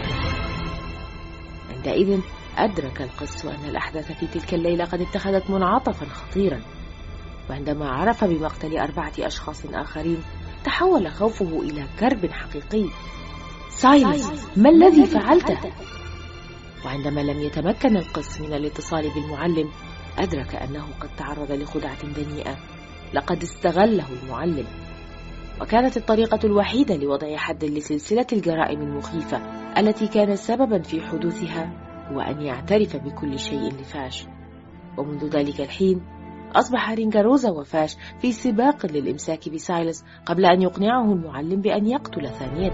عندئذ أدرك القس أن الأحداث في تلك الليلة قد اتخذت منعطفا خطيرا، وعندما عرف بمقتل أربعة أشخاص آخرين تحول خوفه إلى كرب حقيقي. سايلس، ما الذي فعلته؟ وعندما لم يتمكن القس من الاتصال بالمعلم أدرك أنه قد تعرض لخدعة دنيئة. لقد استغله المعلم، وكانت الطريقة الوحيدة لوضع حد لسلسلة الجرائم المخيفة التي كان سببا في حدوثها هو أن يعترف بكل شيء لفاش. ومنذ ذلك الحين أصبح أرينغاروزا وفاش في سباق للإمساك بسايلس قبل أن يقنعه المعلم بأن يقتل ثانية.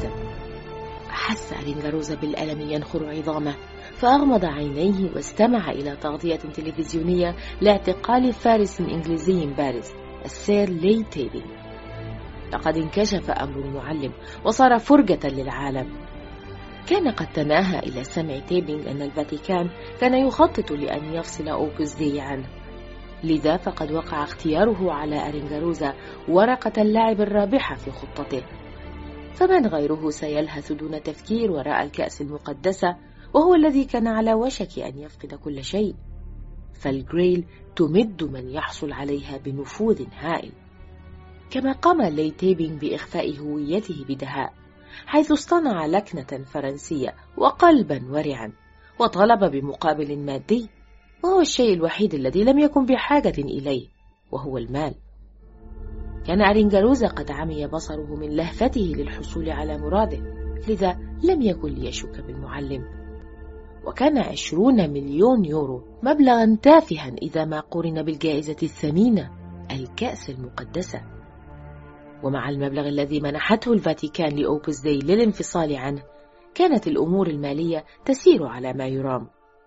أحس أرينغاروزا بالألم ينخر عظامه، فأغمض عينيه واستمع إلى تغطية تلفزيونية لاعتقال فارس إنجليزي بارز، السير لي تيبينغ. لقد انكشف أمر المعلم وصار فرجة للعالم. كان قد تناهى إلى سمع تيبينغ أن الفاتيكان كان يخطط لأن يفصل أوبوس دي عنه، لذا فقد وقع اختياره على أرينغاروزا ورقة اللعب الرابحة في خطته. فمن غيره سيلهث دون تفكير وراء الكأس المقدسة، وهو الذي كان على وشك أن يفقد كل شيء. فالجريل تمد من يحصل عليها بنفوذ هائل. كما قام لي تيبينغ بإخفاء هويته بدهاء، حيث اصطنع لكنة فرنسية وقلبا ورعا، وطلب بمقابل مادي، وهو الشيء الوحيد الذي لم يكن بحاجة إليه، وهو المال. كان أرينغاروزا قد عمي بصره من لهفته للحصول على مراده، لذا لم يكن ليشك بالمعلم. وكان عشرون مليون يورو مبلغا تافها إذا ما قورن بالجائزة الثمينة، الكأس المقدسة. ومع المبلغ الذي منحته الفاتيكان لأوبوس دي للانفصال عنه، كانت الأمور المالية تسير على ما يرام.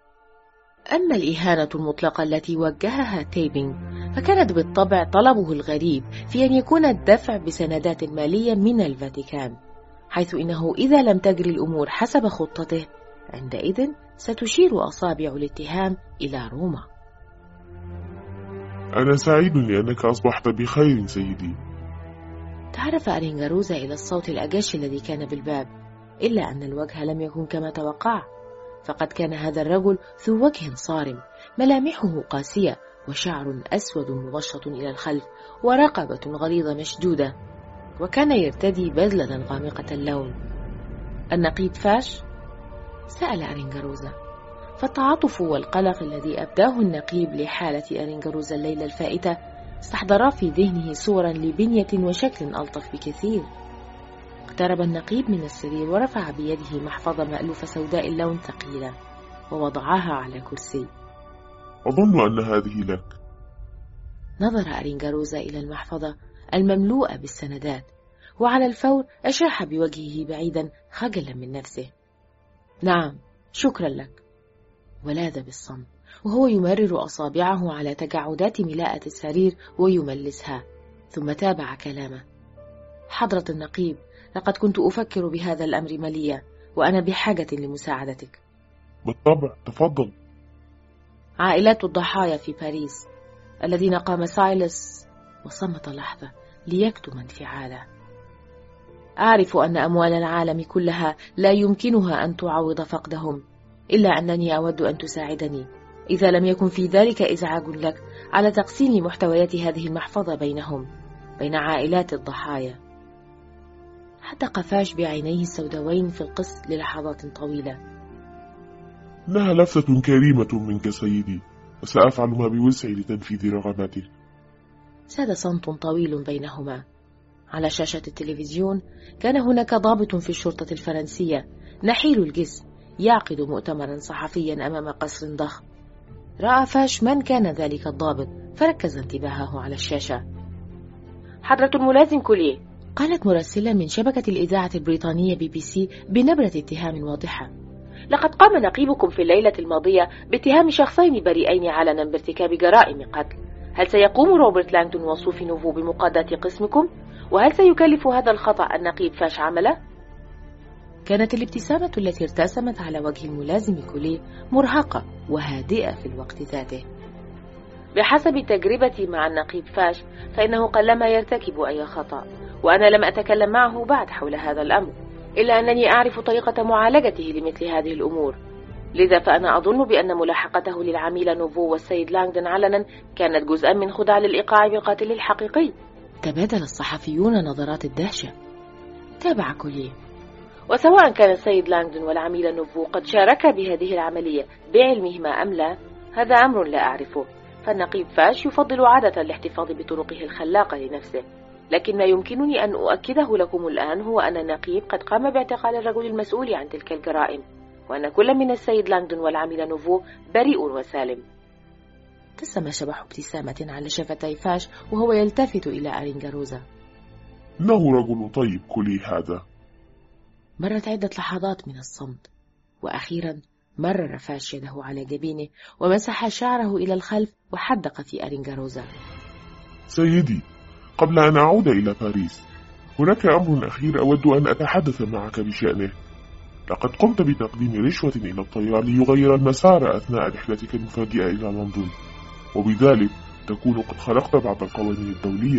أما الإهانة المطلقة التي وجهها تيبينغ فكانت بالطبع طلبه الغريب في أن يكون الدفع بسندات مالية من الفاتيكان، حيث إنه إذا لم تجري الأمور حسب خطته عندئذ ستشير أصابع الاتهام إلى روما. أنا سعيد لأنك أصبحت بخير سيدي. تعرف أرينغاروزا إلى الصوت الأجش الذي كان بالباب، إلا أن الوجه لم يكن كما توقع، فقد كان هذا الرجل ذو وجه صارم، ملامحه قاسية، وشعر أسود مبشط إلى الخلف، ورقبة غليظة مشدودة، وكان يرتدي بدلة غامقة اللون. النقيب فاش؟ سأل أرينغاروزا، فالتعاطف والقلق الذي أبداه النقيب لحالة أرينغاروزا الليلة الفائتة استحضرا في ذهنه صورا لبنية وشكل ألطف بكثير. اقترب النقيب من السرير ورفع بيده محفظة مألوفة سوداء اللون ثقيلة ووضعها على كرسي. أظن أن هذه لك. نظر أرينغاروزا إلى المحفظة المملوءة بالسندات، وعلى الفور أشاح بوجهه بعيدا خجلا من نفسه. نعم، شكرا لك. ولاذ بالصمت وهو يمرر أصابعه على تجعدات ملاءة السرير ويملسها، ثم تابع كلامه: حضرة النقيب، لقد كنت أفكر بهذا الأمر مليا، وأنا بحاجة لمساعدتك. بالطبع، تفضل. عائلات الضحايا في باريس الذين قام سايلس، وصمت لحظة ليكتم انفعاله. أعرف أن أموال العالم كلها لا يمكنها أن تعوض فقدهم، إلا أنني أود أن تساعدني، إذا لم يكن في ذلك إزعاج لك، على تقسيم محتويات هذه المحفظة بينهم، بين عائلات الضحايا. حدق فاش بعينيه السوداوين في القص للحظات طويلة. إنها لفتة كريمة منك سيدي، وسأفعل ما بوسعي لتنفيذ رغباتك. ساد صمت طويل بينهما. على شاشة التلفزيون كان هناك ضابط في الشرطة الفرنسية نحيل الجسم يعقد مؤتمرا صحفيا أمام قصر ضخم. رأى فاش من كان ذلك الضابط، فركز انتباهه على الشاشة. حضرة الملازم كوليه، قالت مراسلة من شبكة الإذاعة البريطانية بي بي سي بنبرة اتهام واضحة: لقد قام نقيبكم في الليلة الماضية باتهام شخصين بريئين علنا بارتكاب جرائم قتل. هل سيقوم روبرت لانغدون وصوفي نوفو بمقاضاة قسمكم؟ وهل سيكلف هذا الخطأ النقيب فاش عمله؟ كانت الابتسامة التي ارتسمت على وجه الملازم كوليه مرهقة وهادئة في الوقت ذاته. بحسب تجربتي مع النقيب فاش، فإنه قلما يرتكب أي خطأ، وأنا لم أتكلم معه بعد حول هذا الأمر، إلا أنني أعرف طريقة معالجته لمثل هذه الأمور. لذا فأنا أظن بأن ملاحقته للعميل نوفو والسيد لانغدون علنا كانت جزءا من خدع للإيقاع بالقاتل الحقيقي. تبادل الصحفيون نظرات الدهشة. تابع كوليه: وسواء كان السيد لانغدون والعميل نوفو قد شاركا بهذه العملية بعلمهما أم لا، هذا أمر لا أعرفه، فالنقيب فاش يفضل عادة الاحتفاظ بطرقه الخلاقة لنفسه. لكن ما يمكنني أن أؤكده لكم الآن هو أن النقيب قد قام باعتقال الرجل المسؤول عن تلك الجرائم، وأن كل من السيد لانغدون والعميل نوفو بريء وسالم. ابتسم شبح ابتسامة على شفتي فاش وهو يلتفت إلى أرينغاروزا. إنه رجل طيب كولي هذا. مرت عدة لحظات من الصمت، وأخيرا مرر فاش يده على جبينه ومسح شعره إلى الخلف وحدق في أرينغاروزا: سيدي، قبل أن أعود إلى باريس هناك أمر أخير أود أن أتحدث معك بشأنه. لقد قمت بتقديم رشوة إلى الطيار ليغير المسار أثناء رحلتك المفاجئة إلى لندن، وبذلك تكون قد خرقت بعض القوانين الدولية.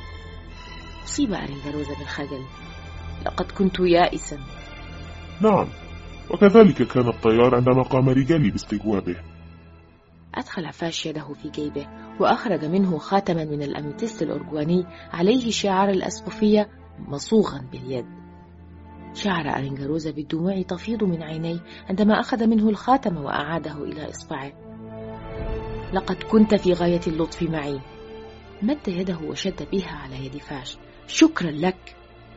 أصيب أرينغاروزا بالخجل. لقد كنت يائسا. نعم، وكذلك كان الطيار عندما قام رجالي باستجوابه. أدخل فاش يده في جيبه وأخرج منه خاتما من الأميتست الأرجواني عليه شعار الأسقفية مصوغا باليد. شعر أرينغاروزا بالدموع تفيض من عينيه عندما أخذ منه الخاتم وأعاده إلى إصبعه. لقد كنت في غاية اللطف معي. مد يده وشد بها على يد فاش. شكرا لك.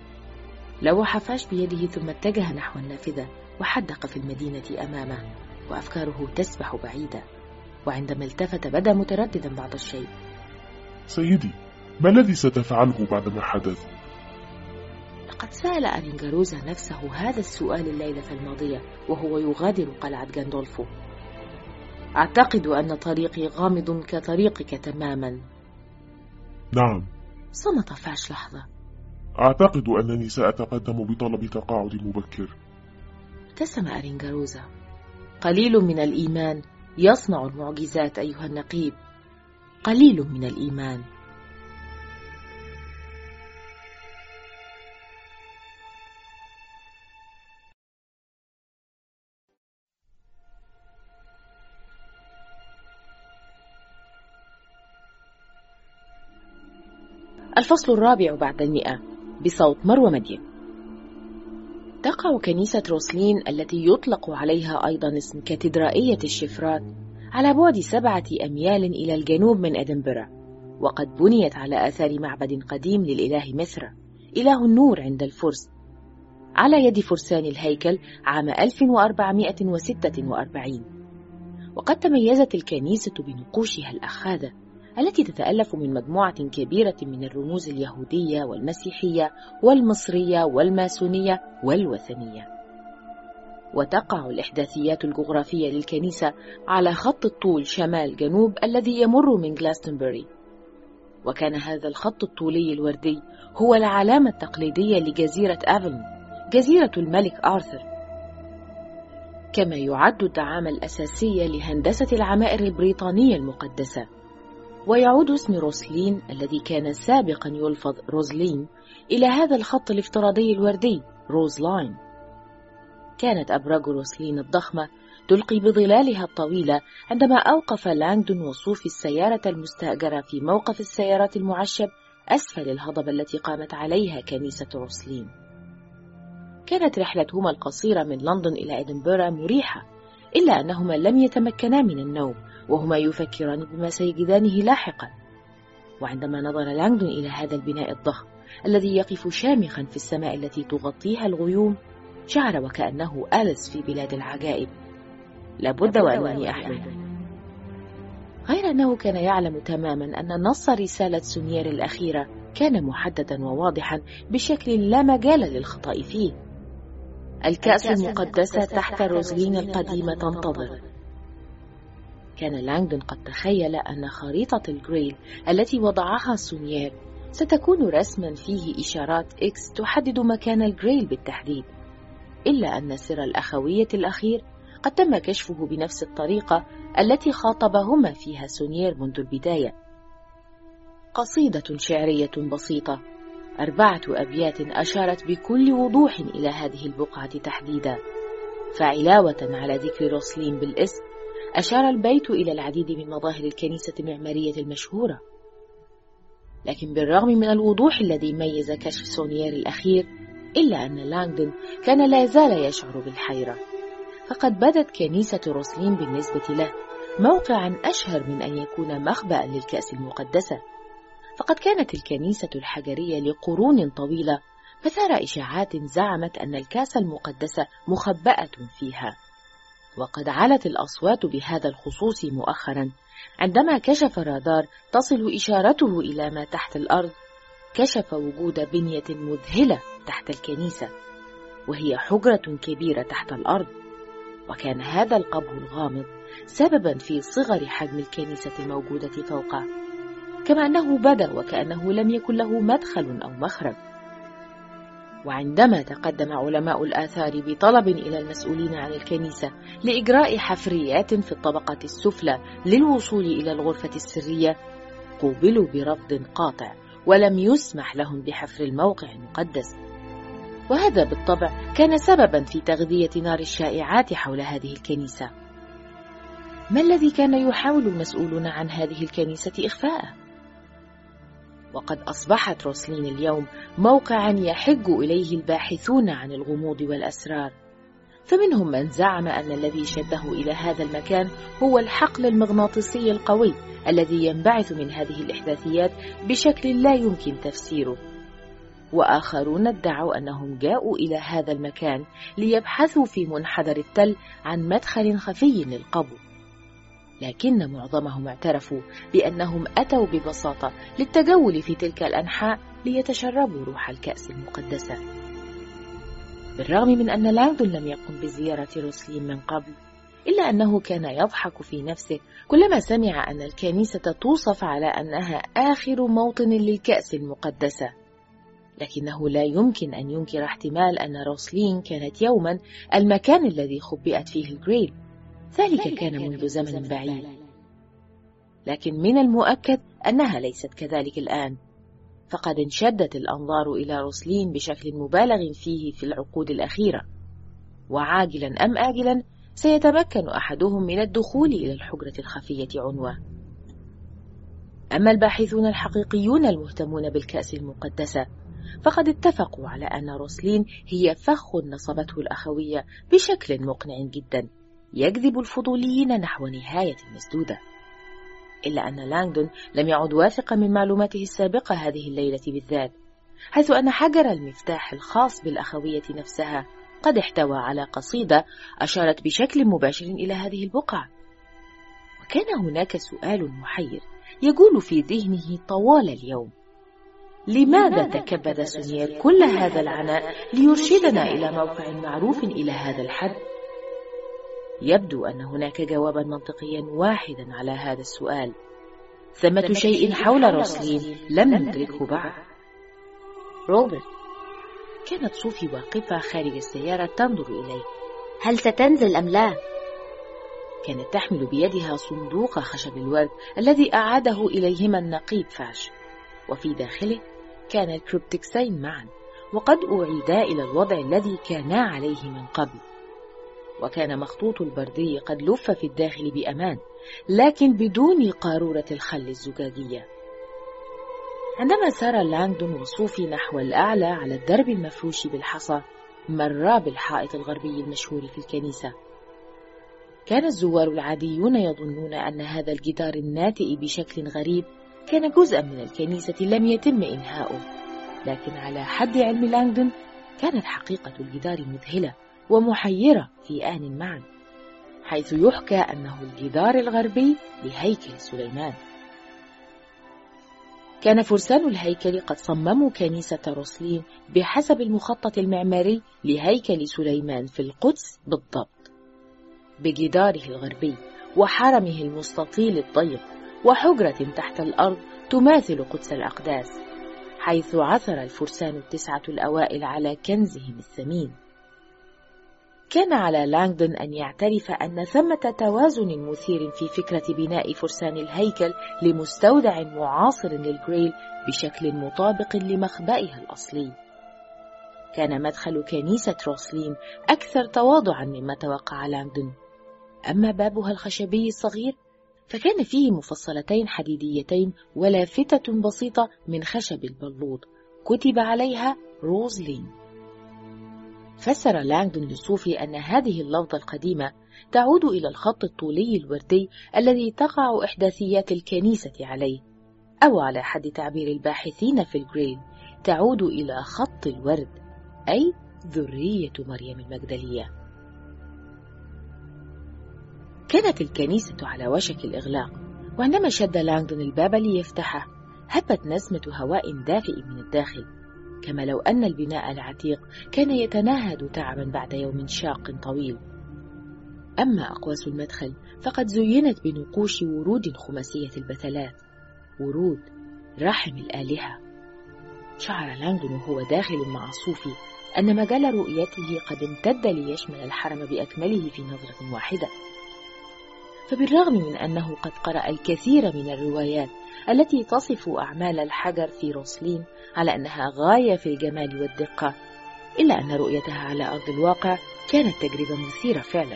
لوح فاش بيده ثم اتجه نحو النافذة وحدق في المدينة أمامه، وأفكاره تسبح بعيدة. وعندما التفت بدا مترددا بعض الشيء. سيدي، ما الذي ستفعله بعدما حدث؟ لقد سأل أرينغاروزا نفسه هذا السؤال الليلة الماضية وهو يغادر قلعة غاندولفو. أعتقد أن طريقي غامض كطريقك تماما. نعم. صمت فاش لحظة. أعتقد أنني سأتقدم بطلب تقاعد مبكر. ابتسم أرينغاروزا. قليل من الإيمان يصنع المعجزات أيها النقيب، قليل من الإيمان. الفصل الرابع بعد المئة بصوت مروى مدين. تقع كنيسة روسلين التي يطلق عليها أيضا اسم كاتدرائية الشفرات على بعد سبعة أميال إلى الجنوب من إدنبرا، وقد بنيت على آثار معبد قديم للإله مصر إله النور عند الفرس على يد فرسان الهيكل عام ألف وأربعمائة وستة وأربعين. وقد تميزت الكنيسة بنقوشها الأخاذة التي تتألف من مجموعة كبيرة من الرموز اليهودية والمسيحية والمصرية والماسونية والوثنية. وتقع الإحداثيات الجغرافية للكنيسة على خط الطول شمال جنوب الذي يمر من غلاستنبري. وكان هذا الخط الطولي الوردي هو العلامة التقليدية لجزيرة أفلون، جزيرة الملك آرثر، كما يعد الدعامة الأساسية لهندسة العمائر البريطانية المقدسة. ويعود اسم روسلين الذي كان سابقا يلفظ روزلين إلى هذا الخط الافتراضي الوردي روزلاين. كانت أبراج روسلين الضخمة تلقي بظلالها الطويلة عندما أوقف لانغدون وصوفي السيارة المستأجرة في موقف السيارات المعشب أسفل الهضبة التي قامت عليها كنيسة روسلين. كانت رحلتهما القصيرة من لندن إلى إدنبرا مريحة، إلا أنهما لم يتمكنا من النوم وهما يفكران بما سيجدانه لاحقا. وعندما نظر لانغدون إلى هذا البناء الضخم الذي يقف شامخا في السماء التي تغطيها الغيوم، شعر وكأنه آلس في بلاد العجائب. لابد وأنني أحلم. غير أنه كان يعلم تماما أن نص رسالة سونيير الأخيرة كان محددا وواضحا بشكل لا مجال للخطأ فيه. الكأس المقدسة تحت روزلين القديمة تنتظر. كان لانغدون قد تخيل أن خريطة الجريل التي وضعها سونيير ستكون رسما فيه إشارات إكس تحدد مكان الجريل بالتحديد، إلا أن سر الأخوية الأخير قد تم كشفه بنفس الطريقة التي خاطبهما فيها سونيير منذ البداية. قصيدة شعرية بسيطة، أربعة أبيات أشارت بكل وضوح إلى هذه البقعة تحديدا. فعلاوة على ذكر روسلين بالاسم، أشار البيت إلى العديد من مظاهر الكنيسة المعمارية المشهورة. لكن بالرغم من الوضوح الذي ميز كشف سونيير الأخير، إلا أن لانغدون كان لا زال يشعر بالحيرة. فقد بدت كنيسة روسلين بالنسبة له موقعا أشهر من أن يكون مخبأ للكأس المقدسة. فقد كانت الكنيسة الحجرية لقرون طويلة مثار إشاعات زعمت أن الكأس المقدسة مخبأة فيها. وقد علت الأصوات بهذا الخصوص مؤخرا عندما كشف رادار تصل إشارته إلى ما تحت الأرض، كشف وجود بنية مذهلة تحت الكنيسة، وهي حجرة كبيرة تحت الأرض. وكان هذا القبو الغامض سببا في صغر حجم الكنيسة الموجودة فوقه، كما أنه بدا وكأنه لم يكن له مدخل أو مخرج. وعندما تقدم علماء الآثار بطلب إلى المسؤولين عن الكنيسة لإجراء حفريات في الطبقة السفلى للوصول إلى الغرفة السرية، قوبلوا برفض قاطع ولم يسمح لهم بحفر الموقع المقدس. وهذا بالطبع كان سببا في تغذية نار الشائعات حول هذه الكنيسة. ما الذي كان يحاول المسؤولون عن هذه الكنيسة إخفاءه؟ وقد أصبحت روسلين اليوم موقعا يحج إليه الباحثون عن الغموض والأسرار. فمنهم من زعم أن الذي شده إلى هذا المكان هو الحقل المغناطيسي القوي الذي ينبعث من هذه الإحداثيات بشكل لا يمكن تفسيره. وآخرون ادعوا أنهم جاءوا إلى هذا المكان ليبحثوا في منحدر التل عن مدخل خفي للقبو، لكن معظمهم اعترفوا بأنهم أتوا ببساطة للتجول في تلك الأنحاء ليتشربوا روح الكأس المقدسة. بالرغم من أن لانغدون لم يقم بزيارة روسلين من قبل، إلا أنه كان يضحك في نفسه كلما سمع أن الكنيسة توصف على أنها آخر موطن للكأس المقدسة. لكنه لا يمكن أن ينكر احتمال أن روسلين كانت يوما المكان الذي خبئت فيه الجريل. ذلك كان منذ زمن بعيد، لكن من المؤكد أنها ليست كذلك الآن. فقد انشدت الأنظار إلى روسلين بشكل مبالغ فيه في العقود الأخيرة، وعاجلا أم آجلا سيتمكن أحدهم من الدخول إلى الحجرة الخفية عنوة. أما الباحثون الحقيقيون المهتمون بالكأس المقدسة فقد اتفقوا على أن روسلين هي فخ نصبته الأخوية بشكل مقنع جدا يجذب الفضوليين نحو نهاية مسدودة. إلا أن لانغدون لم يعد واثقا من معلوماته السابقة هذه الليلة بالذات، حيث أن حجر المفتاح الخاص بالأخوية نفسها قد احتوى على قصيدة أشارت بشكل مباشر إلى هذه البقعة. وكان هناك سؤال محير يجول في ذهنه طوال اليوم: لماذا تكبد سونيير كل هذا العناء ليرشدنا إلى موقع معروف إلى هذا الحد؟ يبدو أن هناك جوابا منطقيا واحدا على هذا السؤال، ثمة شيء حول روسلين لم ندركه بعد. روبرت، كانت صوفي واقفة خارج السيارة تنظر إليه. هل ستنزل أم لا؟ كانت تحمل بيدها صندوق خشب الورد الذي أعاده إليهما النقيب فاش، وفي داخله كان الكريبتكسين معا، وقد أعيدا إلى الوضع الذي كانا عليه من قبل. وكان مخطوط البردي قد لف في الداخل بأمان، لكن بدون قارورة الخل الزجاجية. عندما سار لانغدون وصوفي نحو الأعلى على الدرب المفروش بالحصى، مرا بالحائط الغربي المشهور في الكنيسة. كان الزوار العاديون يظنون أن هذا الجدار الناتئ بشكل غريب كان جزءا من الكنيسة لم يتم إنهاؤه، لكن على حد علم لانغدون كانت حقيقة الجدار مذهلة ومحيرة في آن معا، حيث يحكى أنه الجدار الغربي لهيكل سليمان. كان فرسان الهيكل قد صمموا كنيسة روسلين بحسب المخطط المعماري لهيكل سليمان في القدس بالضبط، بجداره الغربي وحرمه المستطيل الضيق وحجرة تحت الأرض تماثل قدس الأقداس، حيث عثر الفرسان التسعة الأوائل على كنزهم الثمين. كان على لانغدون أن يعترف أن ثمة توازن مثير في فكرة بناء فرسان الهيكل لمستودع معاصر للجريل بشكل مطابق لمخبئها الأصلي. كان مدخل كنيسة روسلين أكثر تواضعا مما توقع لانغدون، أما بابها الخشبي الصغير فكان فيه مفصلتين حديديتين ولافتة بسيطة من خشب البلوط كتب عليها روزلين. فسر لانغدون لصوفي أن هذه اللفظة القديمة تعود إلى الخط الطولي الوردي الذي تقع إحداثيات الكنيسة عليه، أو على حد تعبير الباحثين في الجريل تعود إلى خط الورد، أي ذرية مريم المجدلية. كانت الكنيسة على وشك الإغلاق، وعندما شد لانغدون الباب ليفتحه هبت نسمة هواء دافئ من الداخل، كما لو أن البناء العتيق كان يتناهد تعبا بعد يوم شاق طويل. أما أقواس المدخل فقد زينت بنقوش ورود خماسية البتلات، ورود رحم الآلهة. شعر لانغدون وهو داخل مع صوفي أن مجال رؤيته قد امتد ليشمل الحرم بأكمله في نظرة واحدة. فبالرغم من أنه قد قرأ الكثير من الروايات التي تصف أعمال الحجر في روسلين على أنها غاية في الجمال والدقة، إلا أن رؤيتها على أرض الواقع كانت تجربة مثيرة فعلا.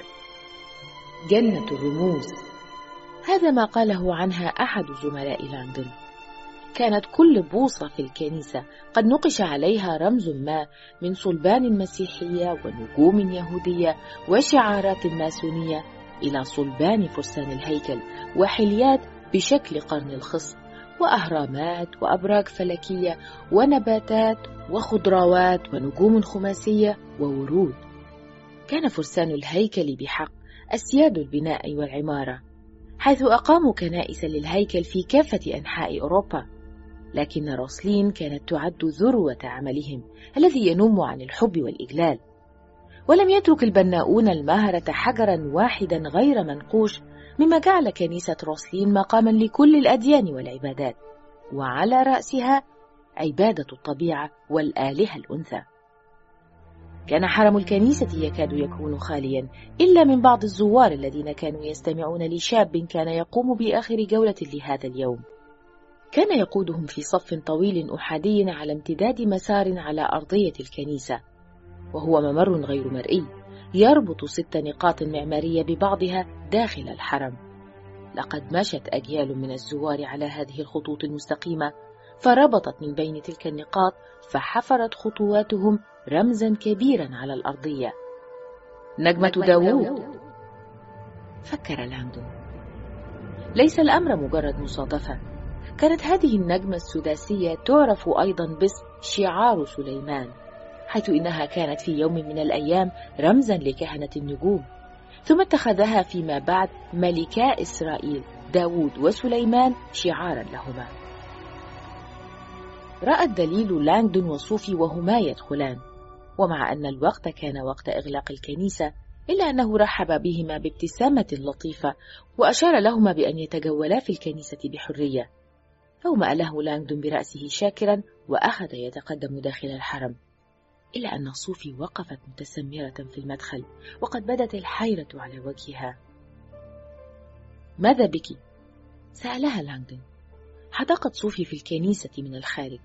جنة الرموز، هذا ما قاله عنها أحد زملاء لانغدون. كانت كل بوصة في الكنيسة قد نقش عليها رمز ما من صلبان المسيحية ونجوم يهودية وشعارات ماسونية إلى صلبان فرسان الهيكل وحليات بشكل قرن الخصب وأهرامات وأبراج فلكية ونباتات وخضروات ونجوم خماسية وورود. كان فرسان الهيكل بحق أسياد البناء والعمارة، حيث أقاموا كنائس للهيكل في كافة أنحاء أوروبا، لكن روسلين كانت تعد ذروة عملهم الذي ينم عن الحب والإجلال. ولم يترك البناؤون المهرة حجرا واحدا غير منقوش، مما جعل كنيسة روسلين مقاما لكل الأديان والعبادات، وعلى رأسها عبادة الطبيعة والآلهة الأنثى. كان حرم الكنيسة يكاد يكون خاليا إلا من بعض الزوار الذين كانوا يستمعون لشاب كان يقوم بآخر جولة لهذا اليوم. كان يقودهم في صف طويل أحادي على امتداد مسار على أرضية الكنيسة، وهو ممر غير مرئي يربط ست نقاط معمارية ببعضها داخل الحرم. لقد مشت أجيال من الزوار على هذه الخطوط المستقيمة، فربطت من بين تلك النقاط، فحفرت خطواتهم رمزا كبيرا على الأرضية. نجمة داوود، فكر لانغدون. ليس الأمر مجرد مصادفة، كانت هذه النجمة السداسية تعرف أيضا باسم شعار سليمان، حيث إنها كانت في يوم من الأيام رمزا لكهنة النجوم، ثم اتخذها فيما بعد ملكا إسرائيل داود وسليمان شعارا لهما. رأى الدليل لانغدون وصوفي وهما يدخلان، ومع أن الوقت كان وقت إغلاق الكنيسة، إلا أنه رحب بهما بابتسامة لطيفة وأشار لهما بأن يتجولا في الكنيسة بحرية. أومأ له لانغدون برأسه شاكرا وأخذ يتقدم داخل الحرم، إلا أن صوفي وقفت متسمرة في المدخل وقد بدت الحيرة على وجهها. ماذا بك؟ سألها لانغدون. حدقت صوفي في الكنيسة من الخارج.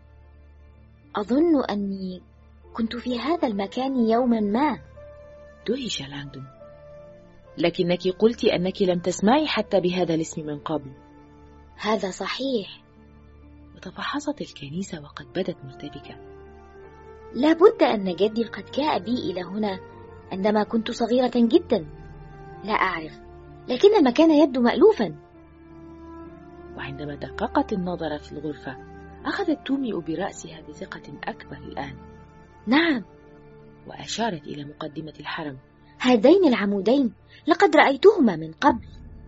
أظن أني كنت في هذا المكان يوما ما. دهش لانغدون. لكنك قلت أنك لم تسمعي حتى بهذا الاسم من قبل. هذا صحيح. وتفحصت الكنيسة وقد بدت مرتبكة. لابد أن جدي قد جاء بي إلى هنا عندما كنت صغيرة جدا. لا أعرف، لكن المكان يبدو مألوفا. وعندما دققت النظر في الغرفة أخذت تومئ برأسها بثقة أكبر الآن. نعم. وأشارت إلى مقدمة الحرم. هذين العمودين لقد رأيتهما من قبل.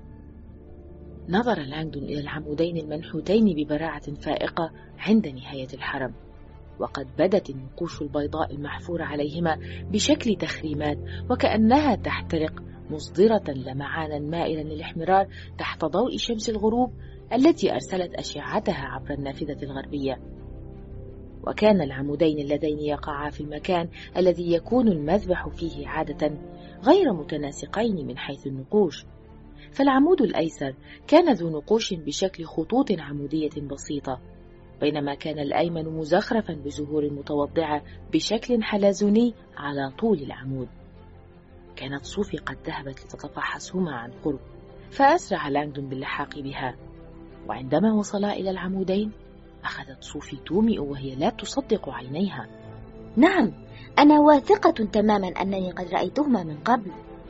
نظر لانغدون إلى العمودين المنحوتين ببراعة فائقة عند نهاية الحرم، وقد بدت النقوش البيضاء المحفورة عليهما بشكل تخريمات وكأنها تحترق، مصدرة لمعانا مائلا للاحمرار تحت ضوء شمس الغروب التي أرسلت أشعتها عبر النافذة الغربية. وكان العمودين اللذين يقعا في المكان الذي يكون المذبح فيه عادة غير متناسقين من حيث النقوش، فالعمود الأيسر كان ذو نقوش بشكل خطوط عمودية بسيطة، بينما كان الأيمن مزخرفا بزهور متوضعة بشكل حلزوني على طول العمود. كانت صوفي قد ذهبت لتتفحصهما عن قرب، فأسرع لانغدون باللحاق بها، وعندما وصلا إلى العمودين أخذت صوفي تومئ وهي لا تصدق عينيها. نعم، أنا واثقة تماما أنني قد رأيتهما من قبل.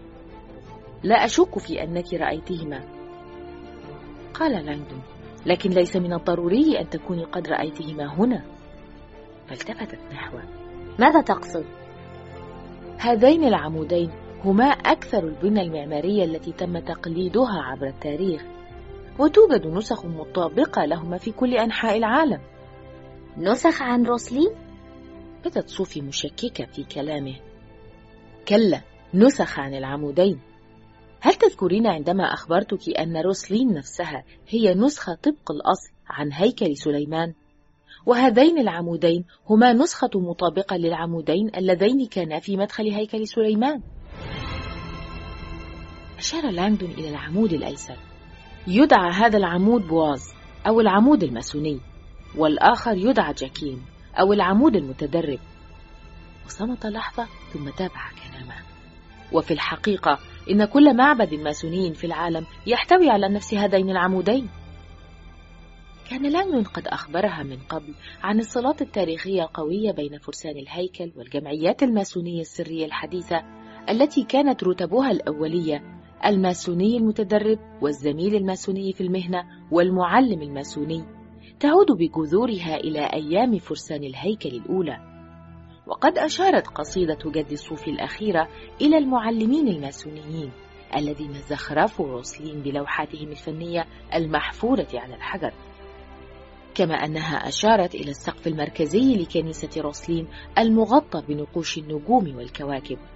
لا أشك في أنك رأيتهما، قال لانغدون، لكن ليس من الضروري أن تكوني قد رأيتهما هنا. فالتفتت نحوه. ماذا تقصد؟ هذين العمودين هما أكثر البنى المعمارية التي تم تقليدها عبر التاريخ، وتوجد نسخ مطابقة لهما في كل أنحاء العالم. نسخ عن روسلين؟ بدت صوفي مشككة في كلامه. كلا، نسخ عن العمودين. هل تذكرين عندما أخبرتك أن روسلين نفسها هي نسخة طبق الأصل عن هيكل سليمان؟ وهذين العمودين هما نسخة مطابقة للعمودين اللذين كانا في مدخل هيكل سليمان. أشار لانغدون إلى العمود الأيسر. يدعى هذا العمود بواز أو العمود الماسوني، والآخر يدعى جاكين أو العمود المتدرب. وصمت لحظة ثم تابع كلامه. وفي الحقيقة إن كل معبد ماسوني في العالم يحتوي على نفس هذين العمودين. كان لانغدون قد أخبرها من قبل عن الصلات التاريخية القوية بين فرسان الهيكل والجمعيات الماسونية السرية الحديثة التي كانت رتبها الأولية الماسوني المتدرب والزميل الماسوني في المهنة والمعلم الماسوني، تعود بجذورها إلى أيام فرسان الهيكل الأولى. وقد أشارت قصيدة جد الصوفي الأخيرة إلى المعلمين الماسونيين الذين زخرفوا روسلين بلوحاتهم الفنية المحفورة على الحجر، كما أنها أشارت إلى السقف المركزي لكنيسة روسلين المغطى بنقوش النجوم والكواكب.